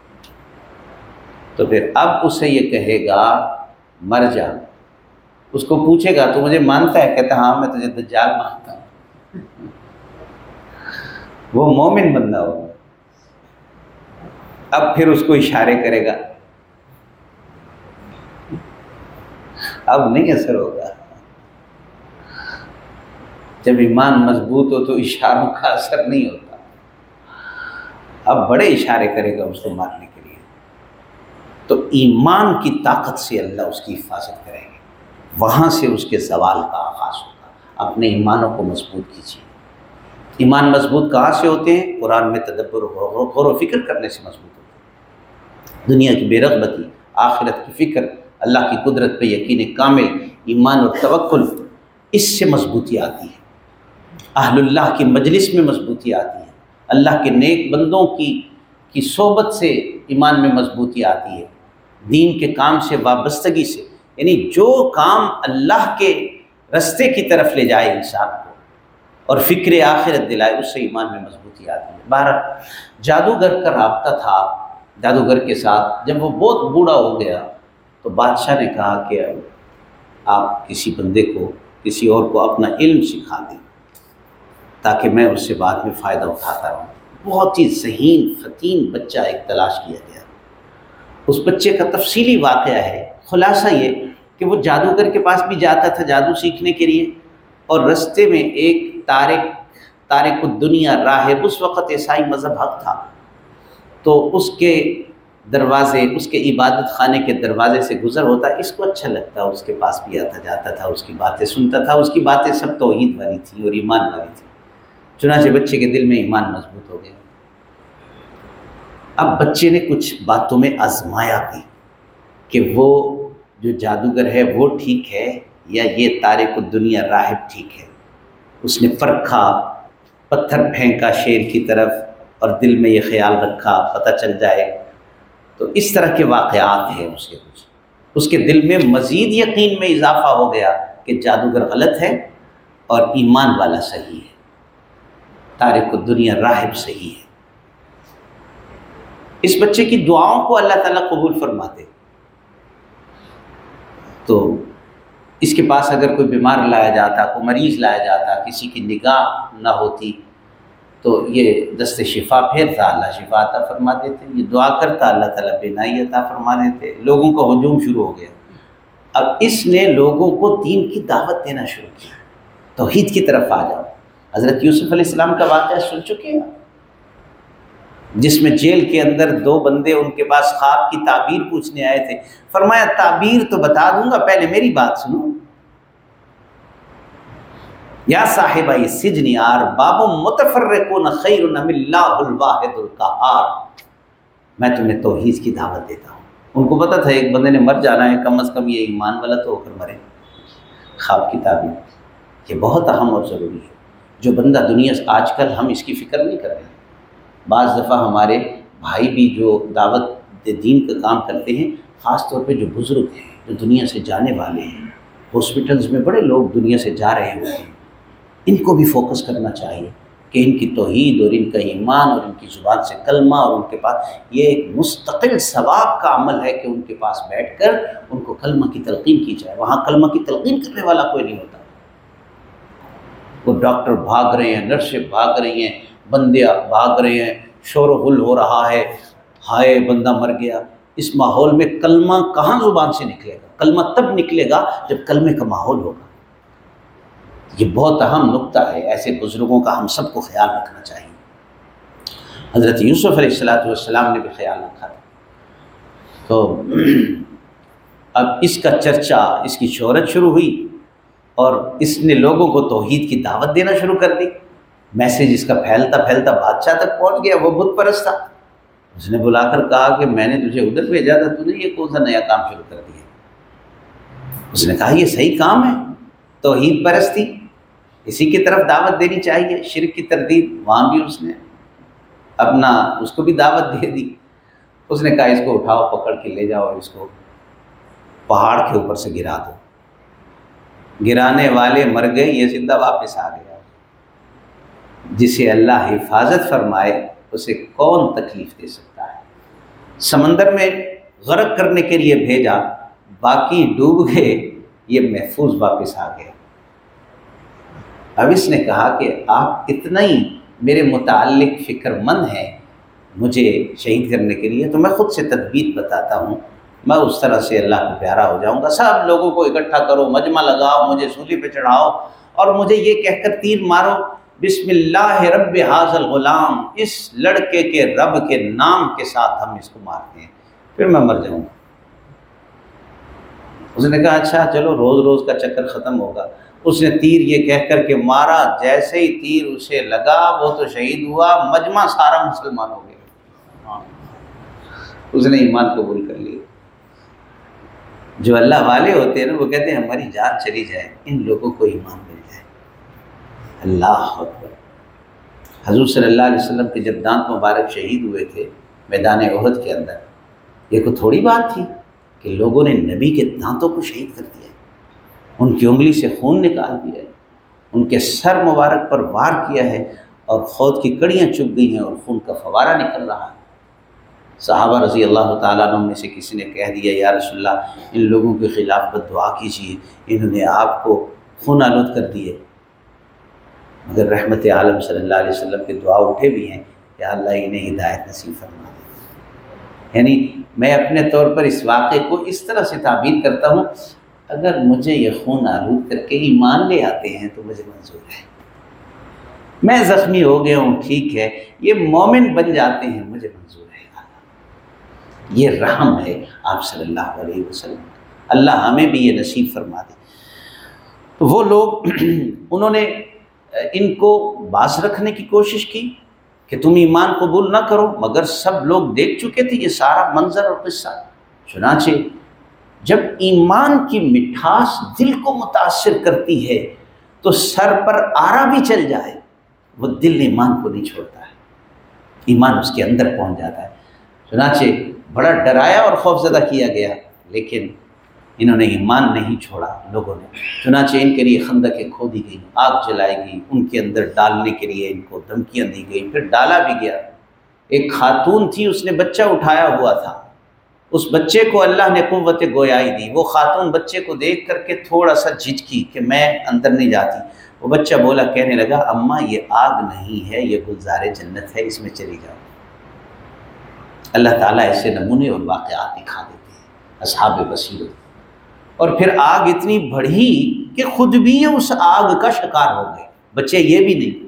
تو پھر اب اسے یہ کہے گا مر جا، اس کو پوچھے گا تو مجھے مانتا ہے؟ کہتا ہاں میں تجھے دجال مانتا ہوں۔ وہ مومن بندہ ہوگا۔ اب پھر اس کو اشارے کرے گا، اب نہیں اثر ہوگا۔ جب ایمان مضبوط ہو تو اشاروں کا اثر نہیں ہوتا۔ اب بڑے اشارے کرے گا اس کو مارنے کے لیے، تو ایمان کی طاقت سے اللہ اس کی حفاظت کریں گے، وہاں سے اس کے زوال کا آغاز ہوگا۔ اپنے ایمانوں کو مضبوط کیجیے۔ ایمان مضبوط کہاں سے ہوتے ہیں؟ قرآن میں تدبر و غور و فکر کرنے سے مضبوط ہوتے ہیں۔ دنیا کی بے رغبتی، آخرت کی فکر، اللہ کی قدرت پہ یقین کامل، ایمان اور توکل، اس سے مضبوطی آتی ہے۔ اہل اللہ کی مجلس میں مضبوطی آتی ہے، اللہ کے نیک بندوں کی کی صحبت سے ایمان میں مضبوطی آتی ہے، دین کے کام سے وابستگی سے، یعنی جو کام اللہ کے رستے کی طرف لے جائے انسان کو اور فکر آخرت دلائے، اس سے ایمان میں مضبوطی آتی ہے۔ بہرحال جادوگر کا رابطہ تھا جادوگر کے ساتھ، جب وہ بہت بوڑھا ہو گیا تو بادشاہ نے کہا کہ آپ کسی بندے کو، کسی اور کو اپنا علم سکھا دیں تاکہ میں اس سے بعد میں فائدہ اٹھاتا رہوں۔ بہت ہی ذہین فطین بچہ ایک تلاش کیا گیا۔ اس بچے کا تفصیلی واقعہ ہے، خلاصہ یہ کہ وہ جادوگر کے پاس بھی جاتا تھا جادو سیکھنے کے لیے، اور رستے میں ایک تارک تارک الدنیا راہب، اس وقت عیسائی مذہب حق تھا، تو اس کے دروازے، اس کے عبادت خانے کے دروازے سے گزر ہوتا، اس کو اچھا لگتا، اس کے پاس بھی آتا جاتا تھا، اس کی باتیں سنتا تھا۔ اس کی باتیں سب توحید والی تھیں اور ایمان والی تھیں، چنانچہ بچے کے دل میں ایمان مضبوط ہو گیا۔ اب بچے نے کچھ باتوں میں آزمایا بھی کہ وہ جو جادوگر ہے وہ ٹھیک ہے یا یہ تارک الدنیا راہب ٹھیک ہے۔ اس نے پرکھا، پتھر پھینکا شیر کی طرف اور دل میں یہ خیال رکھا پتہ چل جائے، تو اس طرح کے واقعات ہیں اس کے کچھ۔ اس کے دل میں مزید یقین میں اضافہ ہو گیا کہ جادوگر غلط ہے اور ایمان والا صحیح ہے، تارک الدنیا راہب صحیح ہے۔ اس بچے کی دعاؤں کو اللہ تعالیٰ قبول فرماتے، تو اس کے پاس اگر کوئی بیمار لایا جاتا، کوئی مریض لایا جاتا، کسی کی نگاہ نہ ہوتی تو یہ دست شفا پھیرتا، اللہ شفا عطا فرما دیتے، یہ دعا کرتا، اللہ تعالیٰ بینائی عطا فرما دیتے۔ لوگوں کا ہجوم شروع ہو گیا۔ اب اس نے لوگوں کو دین کی دعوت دینا شروع کیا، توحید کی طرف آ جاؤ۔ حضرت یوسف علیہ السلام کا واقعہ سن چکے ہیں، جس میں جیل کے اندر دو بندے ان کے پاس خواب کی تعبیر پوچھنے آئے تھے، فرمایا تعبیر تو بتا دوں گا، پہلے میری بات سنو۔ یا صاحب السجن ارباب متفرقون خیر ام اللہ الواحد القہار، میں تمہیں توحید کی دعوت دیتا ہوں۔ ان کو پتہ تھا ایک بندے نے مر جانا ہے، کم از کم یہ ایمان والا تو ہو کر مرے۔ خواب کی تعبیر یہ بہت اہم اور ضروری ہے۔ جو بندہ دنیا سے، آج کل ہم اس کی فکر نہیں کر رہے ہیں۔ بعض دفعہ ہمارے بھائی بھی جو دعوت دین کا کام کرتے ہیں، خاص طور پہ جو بزرگ ہیں، جو دنیا سے جانے والے ہیں، ہاسپٹلز میں بڑے لوگ دنیا سے جا رہے ہوتے ہیں، ان کو بھی فوکس کرنا چاہیے کہ ان کی توحید اور ان کا ایمان اور ان کی زبان سے کلمہ، اور ان کے پاس یہ ایک مستقل ثواب کا عمل ہے کہ ان کے پاس بیٹھ کر ان کو کلمہ کی تلقین کی جائے۔ وہاں کلمہ کی تلقین کرنے والا کوئی نہیں ہوتا۔ وہ ڈاکٹر بھاگ رہے ہیں، نرسیں بھاگ رہی ہیں، بندے بھاگ رہے ہیں، شور و غل ہو رہا ہے، ہائے بندہ مر گیا۔ اس ماحول میں کلمہ کہاں زبان سے نکلے گا؟ کلمہ تب نکلے گا جب کلمے کا ماحول ہوگا۔ یہ بہت اہم نقطہ ہے، ایسے بزرگوں کا ہم سب کو خیال رکھنا چاہیے۔ حضرت یوسف علیہ الصلاۃ والسلام نے بھی خیال رکھا تھا۔ تو اب اس کا چرچا، اس کی شہرت شروع ہوئی اور اس نے لوگوں کو توحید کی دعوت دینا شروع کر دی۔ میسیج اس کا پھیلتا پھیلتا بادشاہ تک پہنچ گیا۔ وہ بت پرست تھا، اس نے بلا کر کہا کہ میں نے تجھے ادھر بھیجا تھا، تو نے یہ کون سا نیا کام شروع کر دیا؟ اس نے کہا یہ صحیح کام ہے، توحید پرستی، اسی کی طرف دعوت دینی چاہیے۔ شرک کی تردید، وہاں بھی اس نے اپنا اس کو بھی دعوت دے دی۔ اس نے کہا اس کو اٹھاؤ، پکڑ کے لے جاؤ اور اس کو پہاڑ کے اوپر سے گرا دو۔ گرانے والے مر گئے، یہ زندہ واپس آ گیا۔ جسے اللہ حفاظت فرمائے اسے کون تکلیف دے سکتا ہے؟ سمندر میں غرق کرنے کے لیے بھیجا، باقی ڈوب گئے، یہ محفوظ واپس آ گیا۔ اب اس نے کہا کہ آپ اتنا ہی میرے متعلق فکر مند ہیں مجھے شہید کرنے کے لیے، تو میں خود سے تدبیر بتاتا ہوں، میں اس طرح سے اللہ کو پیارا ہو جاؤں گا۔ سب لوگوں کو اکٹھا کرو، مجمع لگاؤ، مجھے سولی پہ چڑھاؤ اور مجھے یہ کہہ کر تیر مارو بسم اللہ رب ھذا الغلام، اس لڑکے کے رب کے نام کے ساتھ ہم اس کو مارتے ہیں، پھر میں مر جاؤں گا۔ اس نے کہا اچھا چلو روز روز کا چکر ختم ہوگا۔ اس نے تیر یہ کہہ کر کے مارا، جیسے ہی تیر اسے لگا وہ تو شہید ہوا، مجمع سارا مسلمان ہو گیا، اس نے ایمان قبول کر لیا۔ جو اللہ والے ہوتے ہیں نا وہ کہتے ہیں ہماری جان چلی جائے ان لوگوں کو ایمان مل جائے۔ اللہ اکبر۔ حضور صلی اللہ علیہ وسلم کے جب دانت مبارک شہید ہوئے تھے میدان احد کے اندر، یہ کوئی تھوڑی بات تھی کہ لوگوں نے نبی کے دانتوں کو شہید کر دیا، ان کی انگلی سے خون نکال دیا ہے، ان کے سر مبارک پر وار کیا ہے اور خود کی کڑیاں چپ گئی ہیں اور خون کا فوارہ نکل رہا ہے۔ صحابہ رضی اللہ تعالیٰ عنہ میں سے کسی نے کہہ دیا یا رسول اللہ ان لوگوں کے خلاف بد دعا کیجیے، انہوں نے آپ کو خون آلود کر دیے۔ مگر رحمت عالم صلی اللہ علیہ وسلم کے دعا اٹھے بھی ہیں کہ اللہ انہیں ہدایت نصیب فرما دے۔ یعنی میں اپنے طور پر اس واقعے کو اس طرح سے تعبیر کرتا ہوں، اگر مجھے یہ خون آلود کر کے ایمان لے آتے ہیں تو مجھے منظور ہے، میں زخمی ہو گیا ہوں ٹھیک ہے، یہ مومن بن جاتے ہیں مجھے منظور ہے۔ یہ رحم ہے آپ صلی اللہ علیہ وسلم، اللہ ہمیں بھی یہ نصیب فرما دے۔ تو وہ لوگ انہوں نے ان کو باز رکھنے کی کوشش کی کہ تم ایمان قبول نہ کرو، مگر سب لوگ دیکھ چکے تھے یہ سارا منظر اور قصہ۔ چنانچہ جب ایمان کی مٹھاس دل کو متاثر کرتی ہے تو سر پر آرا بھی چل جائے وہ دل ایمان کو نہیں چھوڑتا ہے، ایمان اس کے اندر پہنچ جاتا ہے۔ چنانچہ بڑا ڈرایا اور خوفزدہ کیا گیا، لیکن انہوں نے ایمان نہیں چھوڑا لوگوں نے۔ چنانچہ ان کے لیے خندقیں کھودی گئی، آگ جلائی گئی، ان کے اندر ڈالنے کے لیے ان کو دھمکیاں دی گئی، پھر ڈالا بھی گیا۔ ایک خاتون تھی، اس نے بچہ اٹھایا ہوا تھا، اس بچے کو اللہ نے قوت گویائی دی، وہ خاتون بچے کو دیکھ کر کے تھوڑا سا جھجکی کہ میں اندر نہیں جاتی۔ وہ بچہ بولا، کہنے لگا اماں یہ آگ نہیں ہے، یہ گلزار جنت ہے، اس میں چلی جاؤ۔ اللہ تعالیٰ ایسے نمونے اور واقعات دکھا دیتے ہیں اصحاب بصیرت۔ اور پھر آگ اتنی بڑھی کہ خود بھی اس آگ کا شکار ہو گئے، بچے یہ بھی نہیں۔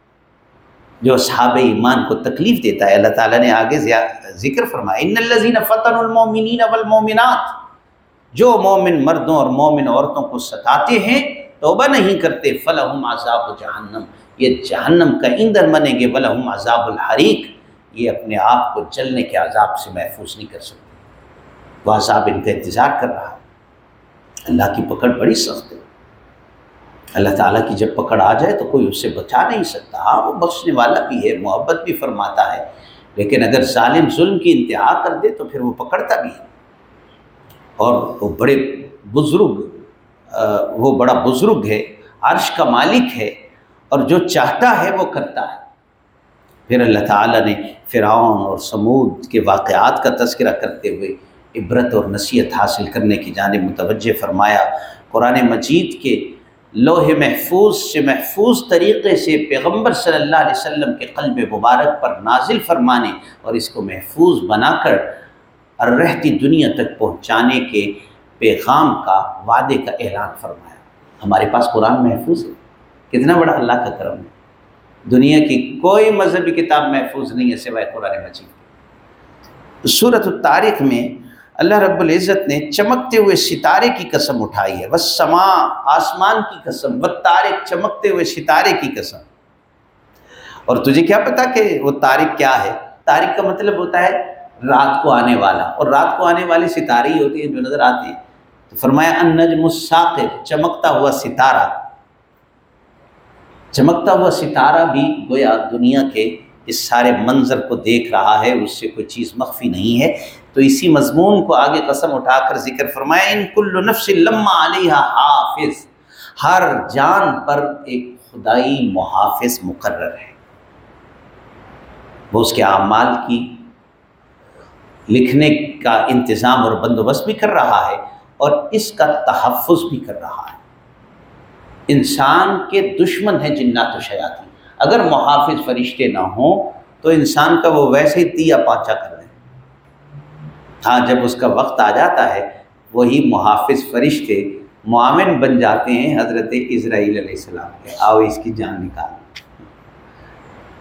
جو اصحاب ایمان کو تکلیف دیتا ہے اللہ تعالیٰ نے آگے ذکر فرمایا، ان الذین فتنوا المؤمنین والمؤمنات، جو مومن مردوں اور مومن عورتوں کو ستاتے ہیں توبہ نہیں کرتے، فلہم عذاب جہنم، یہ جہنم کا ایندھن بنیں گے، ولہم عذاب الحریق، یہ اپنے آپ کو جلنے کے عذاب سے محفوظ نہیں کر سکتے، وہ عذاب ان کا انتظار کر رہا ہے۔ اللہ کی پکڑ بڑی سخت ہے، اللہ تعالیٰ کی جب پکڑ آ جائے تو کوئی اس سے بچا نہیں سکتا۔ ہاں وہ بخشنے والا بھی ہے، محبت بھی فرماتا ہے، لیکن اگر ظالم ظلم کی انتہا کر دے تو پھر وہ پکڑتا بھی ہے۔ اور وہ بڑے بزرگ وہ بڑا بزرگ ہے، عرش کا مالک ہے، اور جو چاہتا ہے وہ کرتا ہے۔ پھر اللہ تعالیٰ نے فرعون اور سمود کے واقعات کا تذکرہ کرتے ہوئے عبرت اور نصیحت حاصل کرنے کی جانب متوجہ فرمایا۔ قرآن مجید کے لوح محفوظ سے محفوظ طریقے سے پیغمبر صلی اللہ علیہ وسلم کے قلب مبارک پر نازل فرمانے اور اس کو محفوظ بنا کر رہتی دنیا تک پہنچانے کے پیغام کا وعدے کا اعلان فرمایا۔ ہمارے پاس قرآن محفوظ ہے، کتنا بڑا اللہ کا کرم ہے۔ دنیا کی کوئی مذہبی کتاب محفوظ نہیں ہے سوائے قرآن مجید۔ سورۃ الطارق میں اللہ رب العزت نے چمکتے ہوئے ستارے کی قسم اٹھائی ہے، والسماء، آسمان کی قسم، والطارق، چمکتے ہوئے ستارے کی قسم۔ اور تجھے کیا پتا کہ وہ طارق کیا ہے؟ طارق کا مطلب ہوتا ہے رات کو آنے والا، اور رات کو آنے والے ستارے ہی ہوتے ہیں جو نظر آتے ہیں۔ تو فرمایا النجم الثاقب، چمکتا ہوا ستارہ۔ چمکتا ہوا ستارہ بھی گویا دنیا کے اس سارے منظر کو دیکھ رہا ہے، اس سے کوئی چیز مخفی نہیں ہے۔ تو اسی مضمون کو آگے قسم اٹھا کر ذکر فرمایا، ان کل نفس لما علیہا حافظ، ہر جان پر ایک خدائی محافظ مقرر ہے، وہ اس کے اعمال کی لکھنے کا انتظام اور بندوبست بھی کر رہا ہے اور اس کا تحفظ بھی کر رہا ہے۔ انسان کے دشمن ہیں جنات و شیاطین، اگر محافظ فرشتے نہ ہوں تو انسان کا وہ ویسے ہی تیا پانچا کر دیں۔ ہاں جب اس کا وقت آ جاتا ہے وہی محافظ فرشتے معاون بن جاتے ہیں حضرت اسرائیل علیہ السلام کے، آؤ اس کی جان نکال۔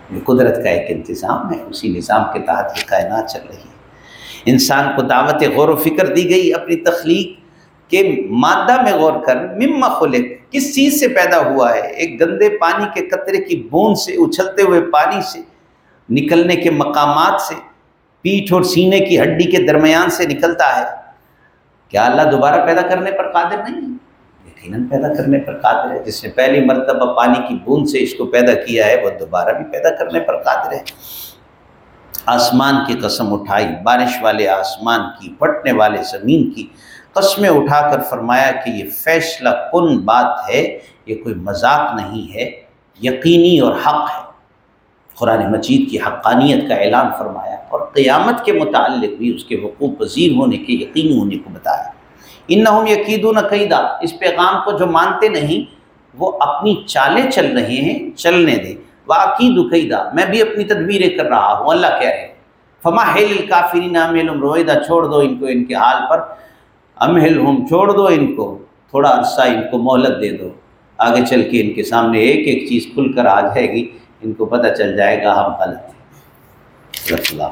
یہ قدرت کا ایک انتظام ہے، اسی نظام کے تحت یہ کائنات چل رہی ہے۔ انسان کو دعوت غور و فکر دی گئی اپنی تخلیق کے مادہ میں غور کر، مما خلق، کس چیز سے پیدا ہوا ہے؟ ایک گندے پانی کے قطرے کی بوند سے، اچھلتے ہوئے پانی سے، نکلنے کے مقامات سے، پیٹھ اور سینے کی ہڈی کے درمیان سے نکلتا ہے۔ کیا اللہ دوبارہ پیدا کرنے پر قادر نہیں ہے؟ یقیناً پیدا کرنے پر قادر ہے۔ جس نے پہلی مرتبہ پانی کی بوند سے اس کو پیدا کیا ہے وہ دوبارہ بھی پیدا کرنے پر قادر ہے۔ آسمان کی قسم اٹھائی، بارش والے آسمان کی، پھٹنے والے زمین کی قسمیں اٹھا کر فرمایا کہ یہ فیصلہ کن بات ہے، یہ کوئی مذاق نہیں ہے، یقینی اور حق ہے۔ قرآن مجید کی حقانیت کا اعلان فرمایا اور قیامت کے متعلق بھی اس کے وقوع پذیر ہونے کے، یقینی ہونے کو بتایا۔ انہم یکیدون کیدا، اس پیغام کو جو مانتے نہیں وہ اپنی چالیں چل رہے ہیں، چلنے دیں۔ واکید کیدا، میں بھی اپنی تدبیریں کر رہا ہوں، اللہ کہہ رہے ہیں۔ فمہل الکافرین امہلہم رویدا، چھوڑ دو ان کو ان کے حال پر، امہلہم، چھوڑ دو ان کو، تھوڑا عرصہ ان کو مہلت دے دو، آگے چل کے ان کے سامنے ایک ایک چیز کھل کر آ جائے گی، ان کو پتہ چل جائے گا ہم غلط ہیں۔ اللہ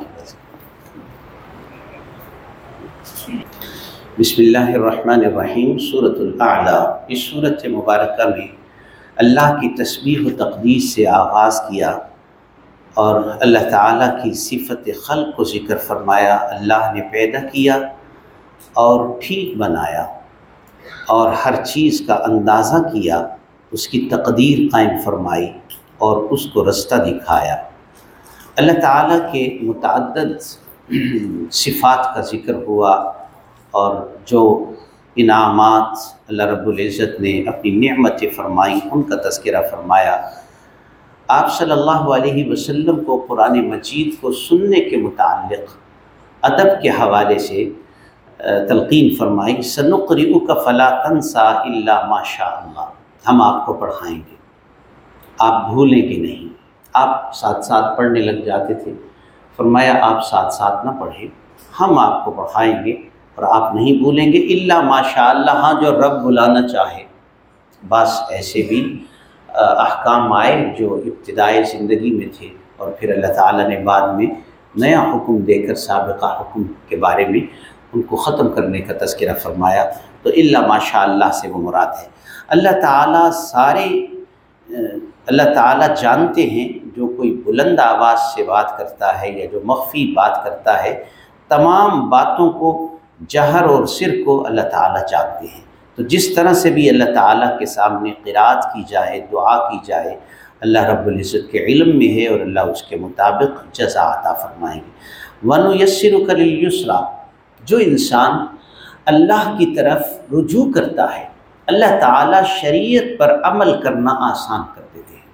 بسم اللہ الرحمن الرحیم۔ سورۃ الاعلیٰ، اس سورۃ مبارکہ میں اللہ کی تسبیح و تقدیس سے آغاز کیا اور اللہ تعالیٰ کی صفت خلق کو ذکر فرمایا۔ اللہ نے پیدا کیا اور ٹھیک بنایا اور ہر چیز کا اندازہ کیا، اس کی تقدیر قائم فرمائی اور اس کو رستہ دکھایا۔ اللہ تعالیٰ کے متعدد صفات کا ذکر ہوا اور جو انعامات اللہ رب العزت نے اپنی نعمت فرمائی ان کا تذکرہ فرمایا۔ آپ صلی اللہ علیہ وسلم کو قرآن مجید کو سننے کے متعلق ادب کے حوالے سے تلقین فرمائی۔ سنقرئک فلا تنسى الا ما شاء اللہ، ہم آپ کو پڑھائیں گے، آپ بھولیں گے نہیں۔ آپ ساتھ ساتھ پڑھنے لگ جاتے تھے، فرمایا آپ ساتھ ساتھ نہ پڑھیں، ہم آپ کو پڑھائیں گے اور آپ نہیں بھولیں گے، الا ما شاء اللہ، ہاں جو رب بلانا چاہے۔ بس ایسے بھی احکام آئے جو ابتدائی زندگی میں تھے اور پھر اللہ تعالیٰ نے بعد میں نیا حکم دے کر سابقہ حکم کے بارے میں ان کو ختم کرنے کا تذکرہ فرمایا۔ تو الا ما شاء اللہ سے وہ مراد ہے۔ اللہ تعالیٰ سارے اللہ تعالیٰ جانتے ہیں جو کوئی بلند آواز سے بات کرتا ہے یا جو مخفی بات کرتا ہے، تمام باتوں کو، جہر اور سر کو اللہ تعالیٰ جانتے ہیں۔ تو جس طرح سے بھی اللہ تعالیٰ کے سامنے قرات کی جائے، دعا کی جائے، اللہ رب العزت کے علم میں ہے اور اللہ اس کے مطابق جزا عطا فرمائیں گے۔ وَنُيَسِّرُكَ لِلْيُسْرَىٰ، جو انسان اللہ کی طرف رجوع کرتا ہے، اللہ تعالیٰ شریعت پر عمل کرنا آسان کر دیتے ہیں۔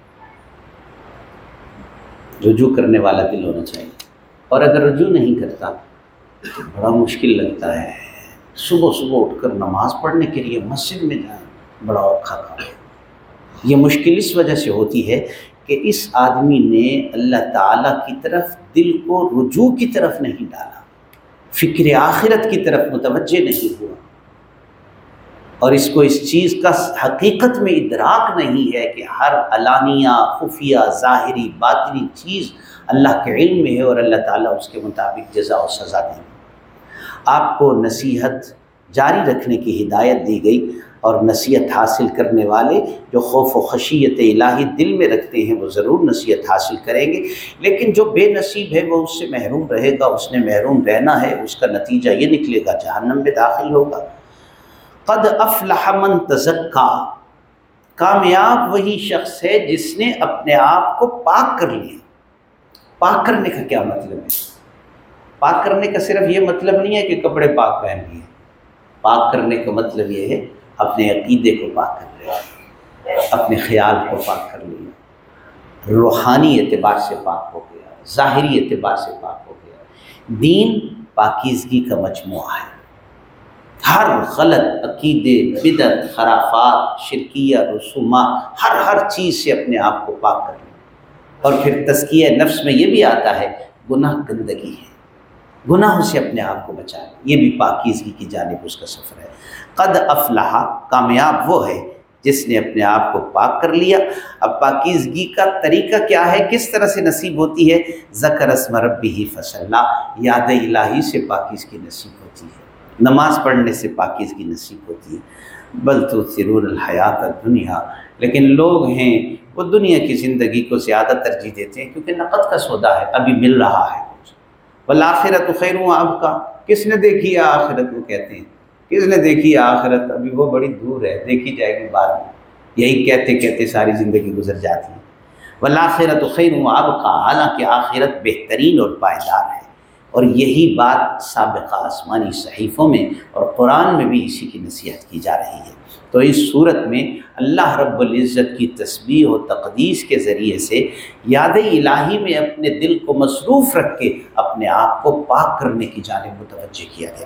رجوع کرنے والا دل ہونا چاہیے، اور اگر رجوع نہیں کرتا تو بڑا مشکل لگتا ہے۔ صبح صبح اٹھ کر نماز پڑھنے کے لیے مسجد میں جائیں، بڑا اوکھا کام ہے۔ یہ مشکل اس وجہ سے ہوتی ہے کہ اس آدمی نے اللہ تعالیٰ کی طرف دل کو رجوع کی طرف نہیں ڈالا، فکر آخرت کی طرف متوجہ نہیں ہوا، اور اس کو اس چیز کا حقیقت میں ادراک نہیں ہے کہ ہر علانیہ، خفیہ، ظاہری، باطنی چیز اللہ کے علم میں ہے اور اللہ تعالیٰ اس کے مطابق جزا و سزا دیں گے۔ آپ کو نصیحت جاری رکھنے کی ہدایت دی گئی، اور نصیحت حاصل کرنے والے جو خوف و خشیت الہی دل میں رکھتے ہیں وہ ضرور نصیحت حاصل کریں گے، لیکن جو بے نصیب ہے وہ اس سے محروم رہے گا، اس نے محروم رہنا ہے، اس کا نتیجہ یہ نکلے گا جہنم میں داخل ہوگا۔ قد افلح من تزکا، کامیاب وہی شخص ہے جس نے اپنے آپ کو پاک کر لیا۔ پاک کرنے کا کیا مطلب ہے؟ پاک کرنے کا صرف یہ مطلب نہیں ہے کہ کپڑے پاک پہن لیے۔ پاک کرنے کا مطلب یہ ہے اپنے عقیدے کو پاک کر لیا، اپنے خیال کو پاک کر لیا، روحانی اعتبار سے پاک ہو گیا، ظاہری اعتبار سے پاک ہو گیا۔ دین پاکیزگی کا مجموعہ ہے، ہر غلط عقیدے، بدعت، خرافات، شرکیہ رسومات، ہر ہر چیز سے اپنے آپ کو پاک کر لیا۔ اور پھر تزکیہ نفس میں یہ بھی آتا ہے گناہ گندگی ہے، گناہوں سے اپنے آپ کو بچانا، یہ بھی پاکیزگی کی جانب اس کا سفر ہے۔ قد افلح، کامیاب وہ ہے جس نے اپنے آپ کو پاک کر لیا۔ اب پاکیزگی کا طریقہ کیا ہے، کس طرح سے نصیب ہوتی ہے؟ ذکر اسم ربہ فصلی، یاد الہی سے پاکیزگی نصیب ہوتی ہے، نماز پڑھنے سے پاکیزگی نصیب ہوتی ہے۔ بل تؤثرون الحیات الدنیا، لیکن لوگ ہیں وہ دنیا کی زندگی کو زیادہ ترجیح دیتے ہیں کیونکہ نقد کا سودا ہے، ابھی مل رہا ہے۔ والآخرۃ خیر وابقیٰ، کس نے دیکھی ہے آخرت؟ وہ کہتے ہیں کس نے دیکھی ہے آخرت؟ ابھی وہ بڑی دور ہے، دیکھی جائے گی بعد میں۔ یہی کہتے کہتے ساری زندگی گزر جاتی ہے۔ والآخرۃ خیر وابقیٰ، حالانکہ آخرت بہترین اور پائیدار ہے، اور یہی بات سابقہ آسمانی صحیفوں میں اور قرآن میں بھی اسی کی نصیحت کی جا رہی ہے۔ تو اس صورت میں اللہ رب العزت کی تسبیح و تقدیس کے ذریعے سے یاد الہی میں اپنے دل کو مصروف رکھ کے اپنے آپ کو پاک کرنے کی جانب متوجہ کیا گیا۔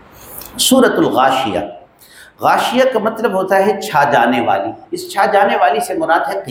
سورۃ الغاشیہ، غاشیہ کا مطلب ہوتا ہے چھا جانے والی۔ اس چھا جانے والی سے مراد ہے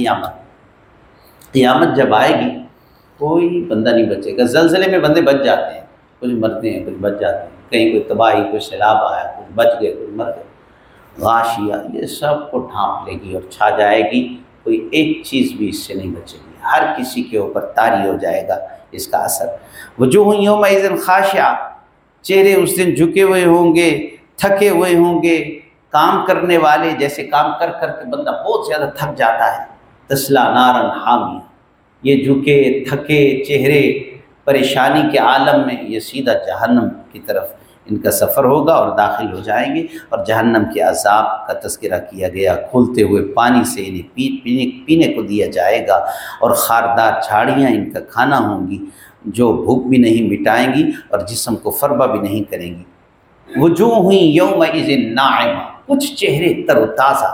قیامت۔ قیامت جب آئے گی کوئی بندہ نہیں بچے گا۔ زلزلے میں بندے بچ جاتے ہیں، کچھ مرتے ہیں کچھ بچ جاتے ہیں، کہیں کوئی تباہی کوئی سیلاب آیا کچھ بچ گئے کچھ مر گئے۔ غاشیہ یہ سب کو ڈھانپ لے گی اور چھا جائے گی، کوئی ایک چیز بھی اس سے نہیں بچے گی، ہر کسی کے اوپر طاری ہو جائے گا اس کا اثر۔ وجوہ یومئذ خاشعہ، چہرے اس دن جھکے ہوئے ہوں گے، تھکے ہوئے ہوں گے، کام کرنے والے جیسے کام کر کر کے بندہ بہت زیادہ تھک جاتا ہے۔ تسلا نارا حامیہ، یہ جھکے تھکے چہرے پریشانی کے عالم میں یہ سیدھا جہنم کی طرف ان کا سفر ہوگا اور داخل ہو جائیں گے۔ اور جہنم کے عذاب کا تذکرہ کیا گیا، کھولتے ہوئے پانی سے انہیں پی پینے پینے کو دیا جائے گا، اور خاردار جھاڑیاں ان کا کھانا ہوں گی جو بھوک بھی نہیں مٹائیں گی اور جسم کو فربہ بھی نہیں کریں گی۔ وجوہ یومئذ ناعمہ، کچھ چہرے تر و تازہ،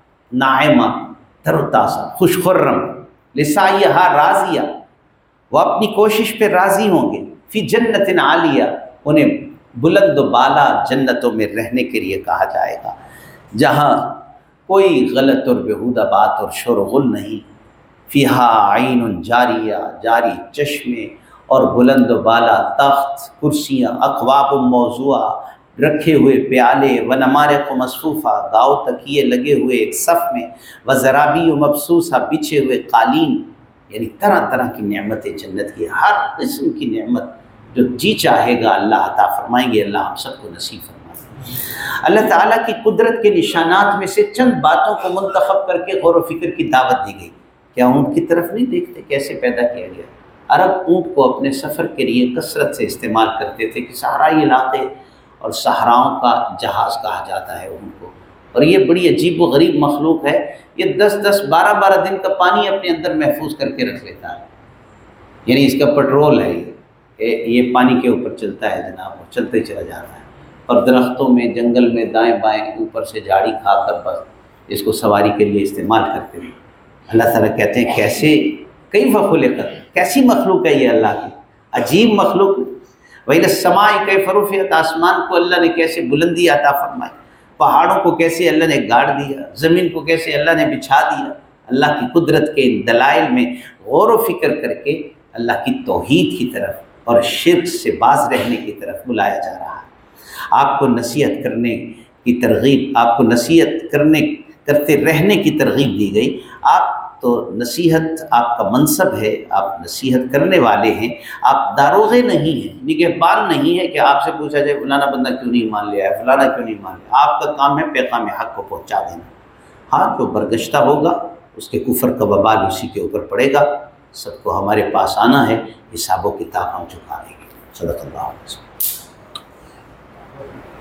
ناعمہ تر و تازہ، خوش خرم، لسعیہا راضیہ، وہ اپنی کوشش پہ راضی ہوں گے، فی جنت عالیہ، انہیں بلند و بالا جنتوں میں رہنے کے لیے کہا جائے گا، جہاں کوئی غلط اور بیہودہ بات اور شور و غل نہیں۔ فیہا عین جاریہ، جاری چشمے اور بلند و بالا تخت، کرسیاں، اقواب موضوعہ، رکھے ہوئے پیالے، ونمارق مصفوفہ، گاؤ تکیے لگے ہوئے ایک صف میں، وزرابی مبثوثہ، بچھے ہوئے قالین، یعنی طرح طرح کی نعمتیں جنت کی، ہر قسم کی نعمت جو جی چاہے گا اللہ عطا فرمائیں گے۔ اللہ ہم سب کو نصیب فرمائے۔ اللہ تعالیٰ کی قدرت کے نشانات میں سے چند باتوں کو منتخب کر کے غور و فکر کی دعوت دی گئی۔ کیا اونٹ کی طرف نہیں دیکھتے کیسے پیدا کیا گیا؟ عرب اونٹ کو اپنے سفر کے لیے کثرت سے استعمال کرتے تھے کہ صحرائی علاقے اور صحراؤں کا جہاز کہا جاتا ہے اونٹ کو، اور یہ بڑی عجیب و غریب مخلوق ہے، یہ دس دس بارہ بارہ دن کا پانی اپنے اندر محفوظ کر کے رکھ لیتا ہے، یعنی اس کا پٹرول ہے، یہ پانی کے اوپر چلتا ہے جناب، وہ چلتے چلا جاتا ہے، اور درختوں میں جنگل میں دائیں بائیں اوپر سے جھاڑی کھا کر بس اس کو سواری کے لیے استعمال کرتے ہیں۔ اللہ تعالیٰ کہتے ہیں کیسے کیف خلقت، کیسی مخلوق ہے یہ اللہ کی، عجیب مخلوق۔ وَإِلَى السَّمَاءِ كَيْفَ رُفِعَتْ، آسمان کو اللہ نے کیسے بلندی عطا فرمائی، پہاڑوں کو کیسے اللہ نے گاڑ دیا، زمین کو کیسے اللہ نے بچھا دیا۔ اللہ کی قدرت کے دلائل میں غور و فکر کر کے اللہ کی توحید کی طرف اور شرک سے باز رہنے کی طرف بلایا جا رہا ہے۔ آپ کو نصیحت کرنے کی ترغیب، آپ کو نصیحت کرنے کرتے رہنے کی ترغیب دی گئی۔ آپ تو نصیحت آپ کا منصب ہے، آپ نصیحت کرنے والے ہیں، آپ داروغے نہیں ہیں، نگہبان نہیں ہے کہ آپ سے پوچھا جائے فلانا بندہ کیوں نہیں مان لیا ہے، فلانا کیوں نہیں مان لیا۔ آپ کا کام ہے پیغام حق کو پہنچا دینا۔ ہاں جو برگشتہ ہوگا اس کے کفر کا وبال اسی کے اوپر پڑے گا۔ سب کو ہمارے پاس آنا ہے، حساب و کتاب ہم چکا دیں گے۔ صدق اللہ علیہ وسلم۔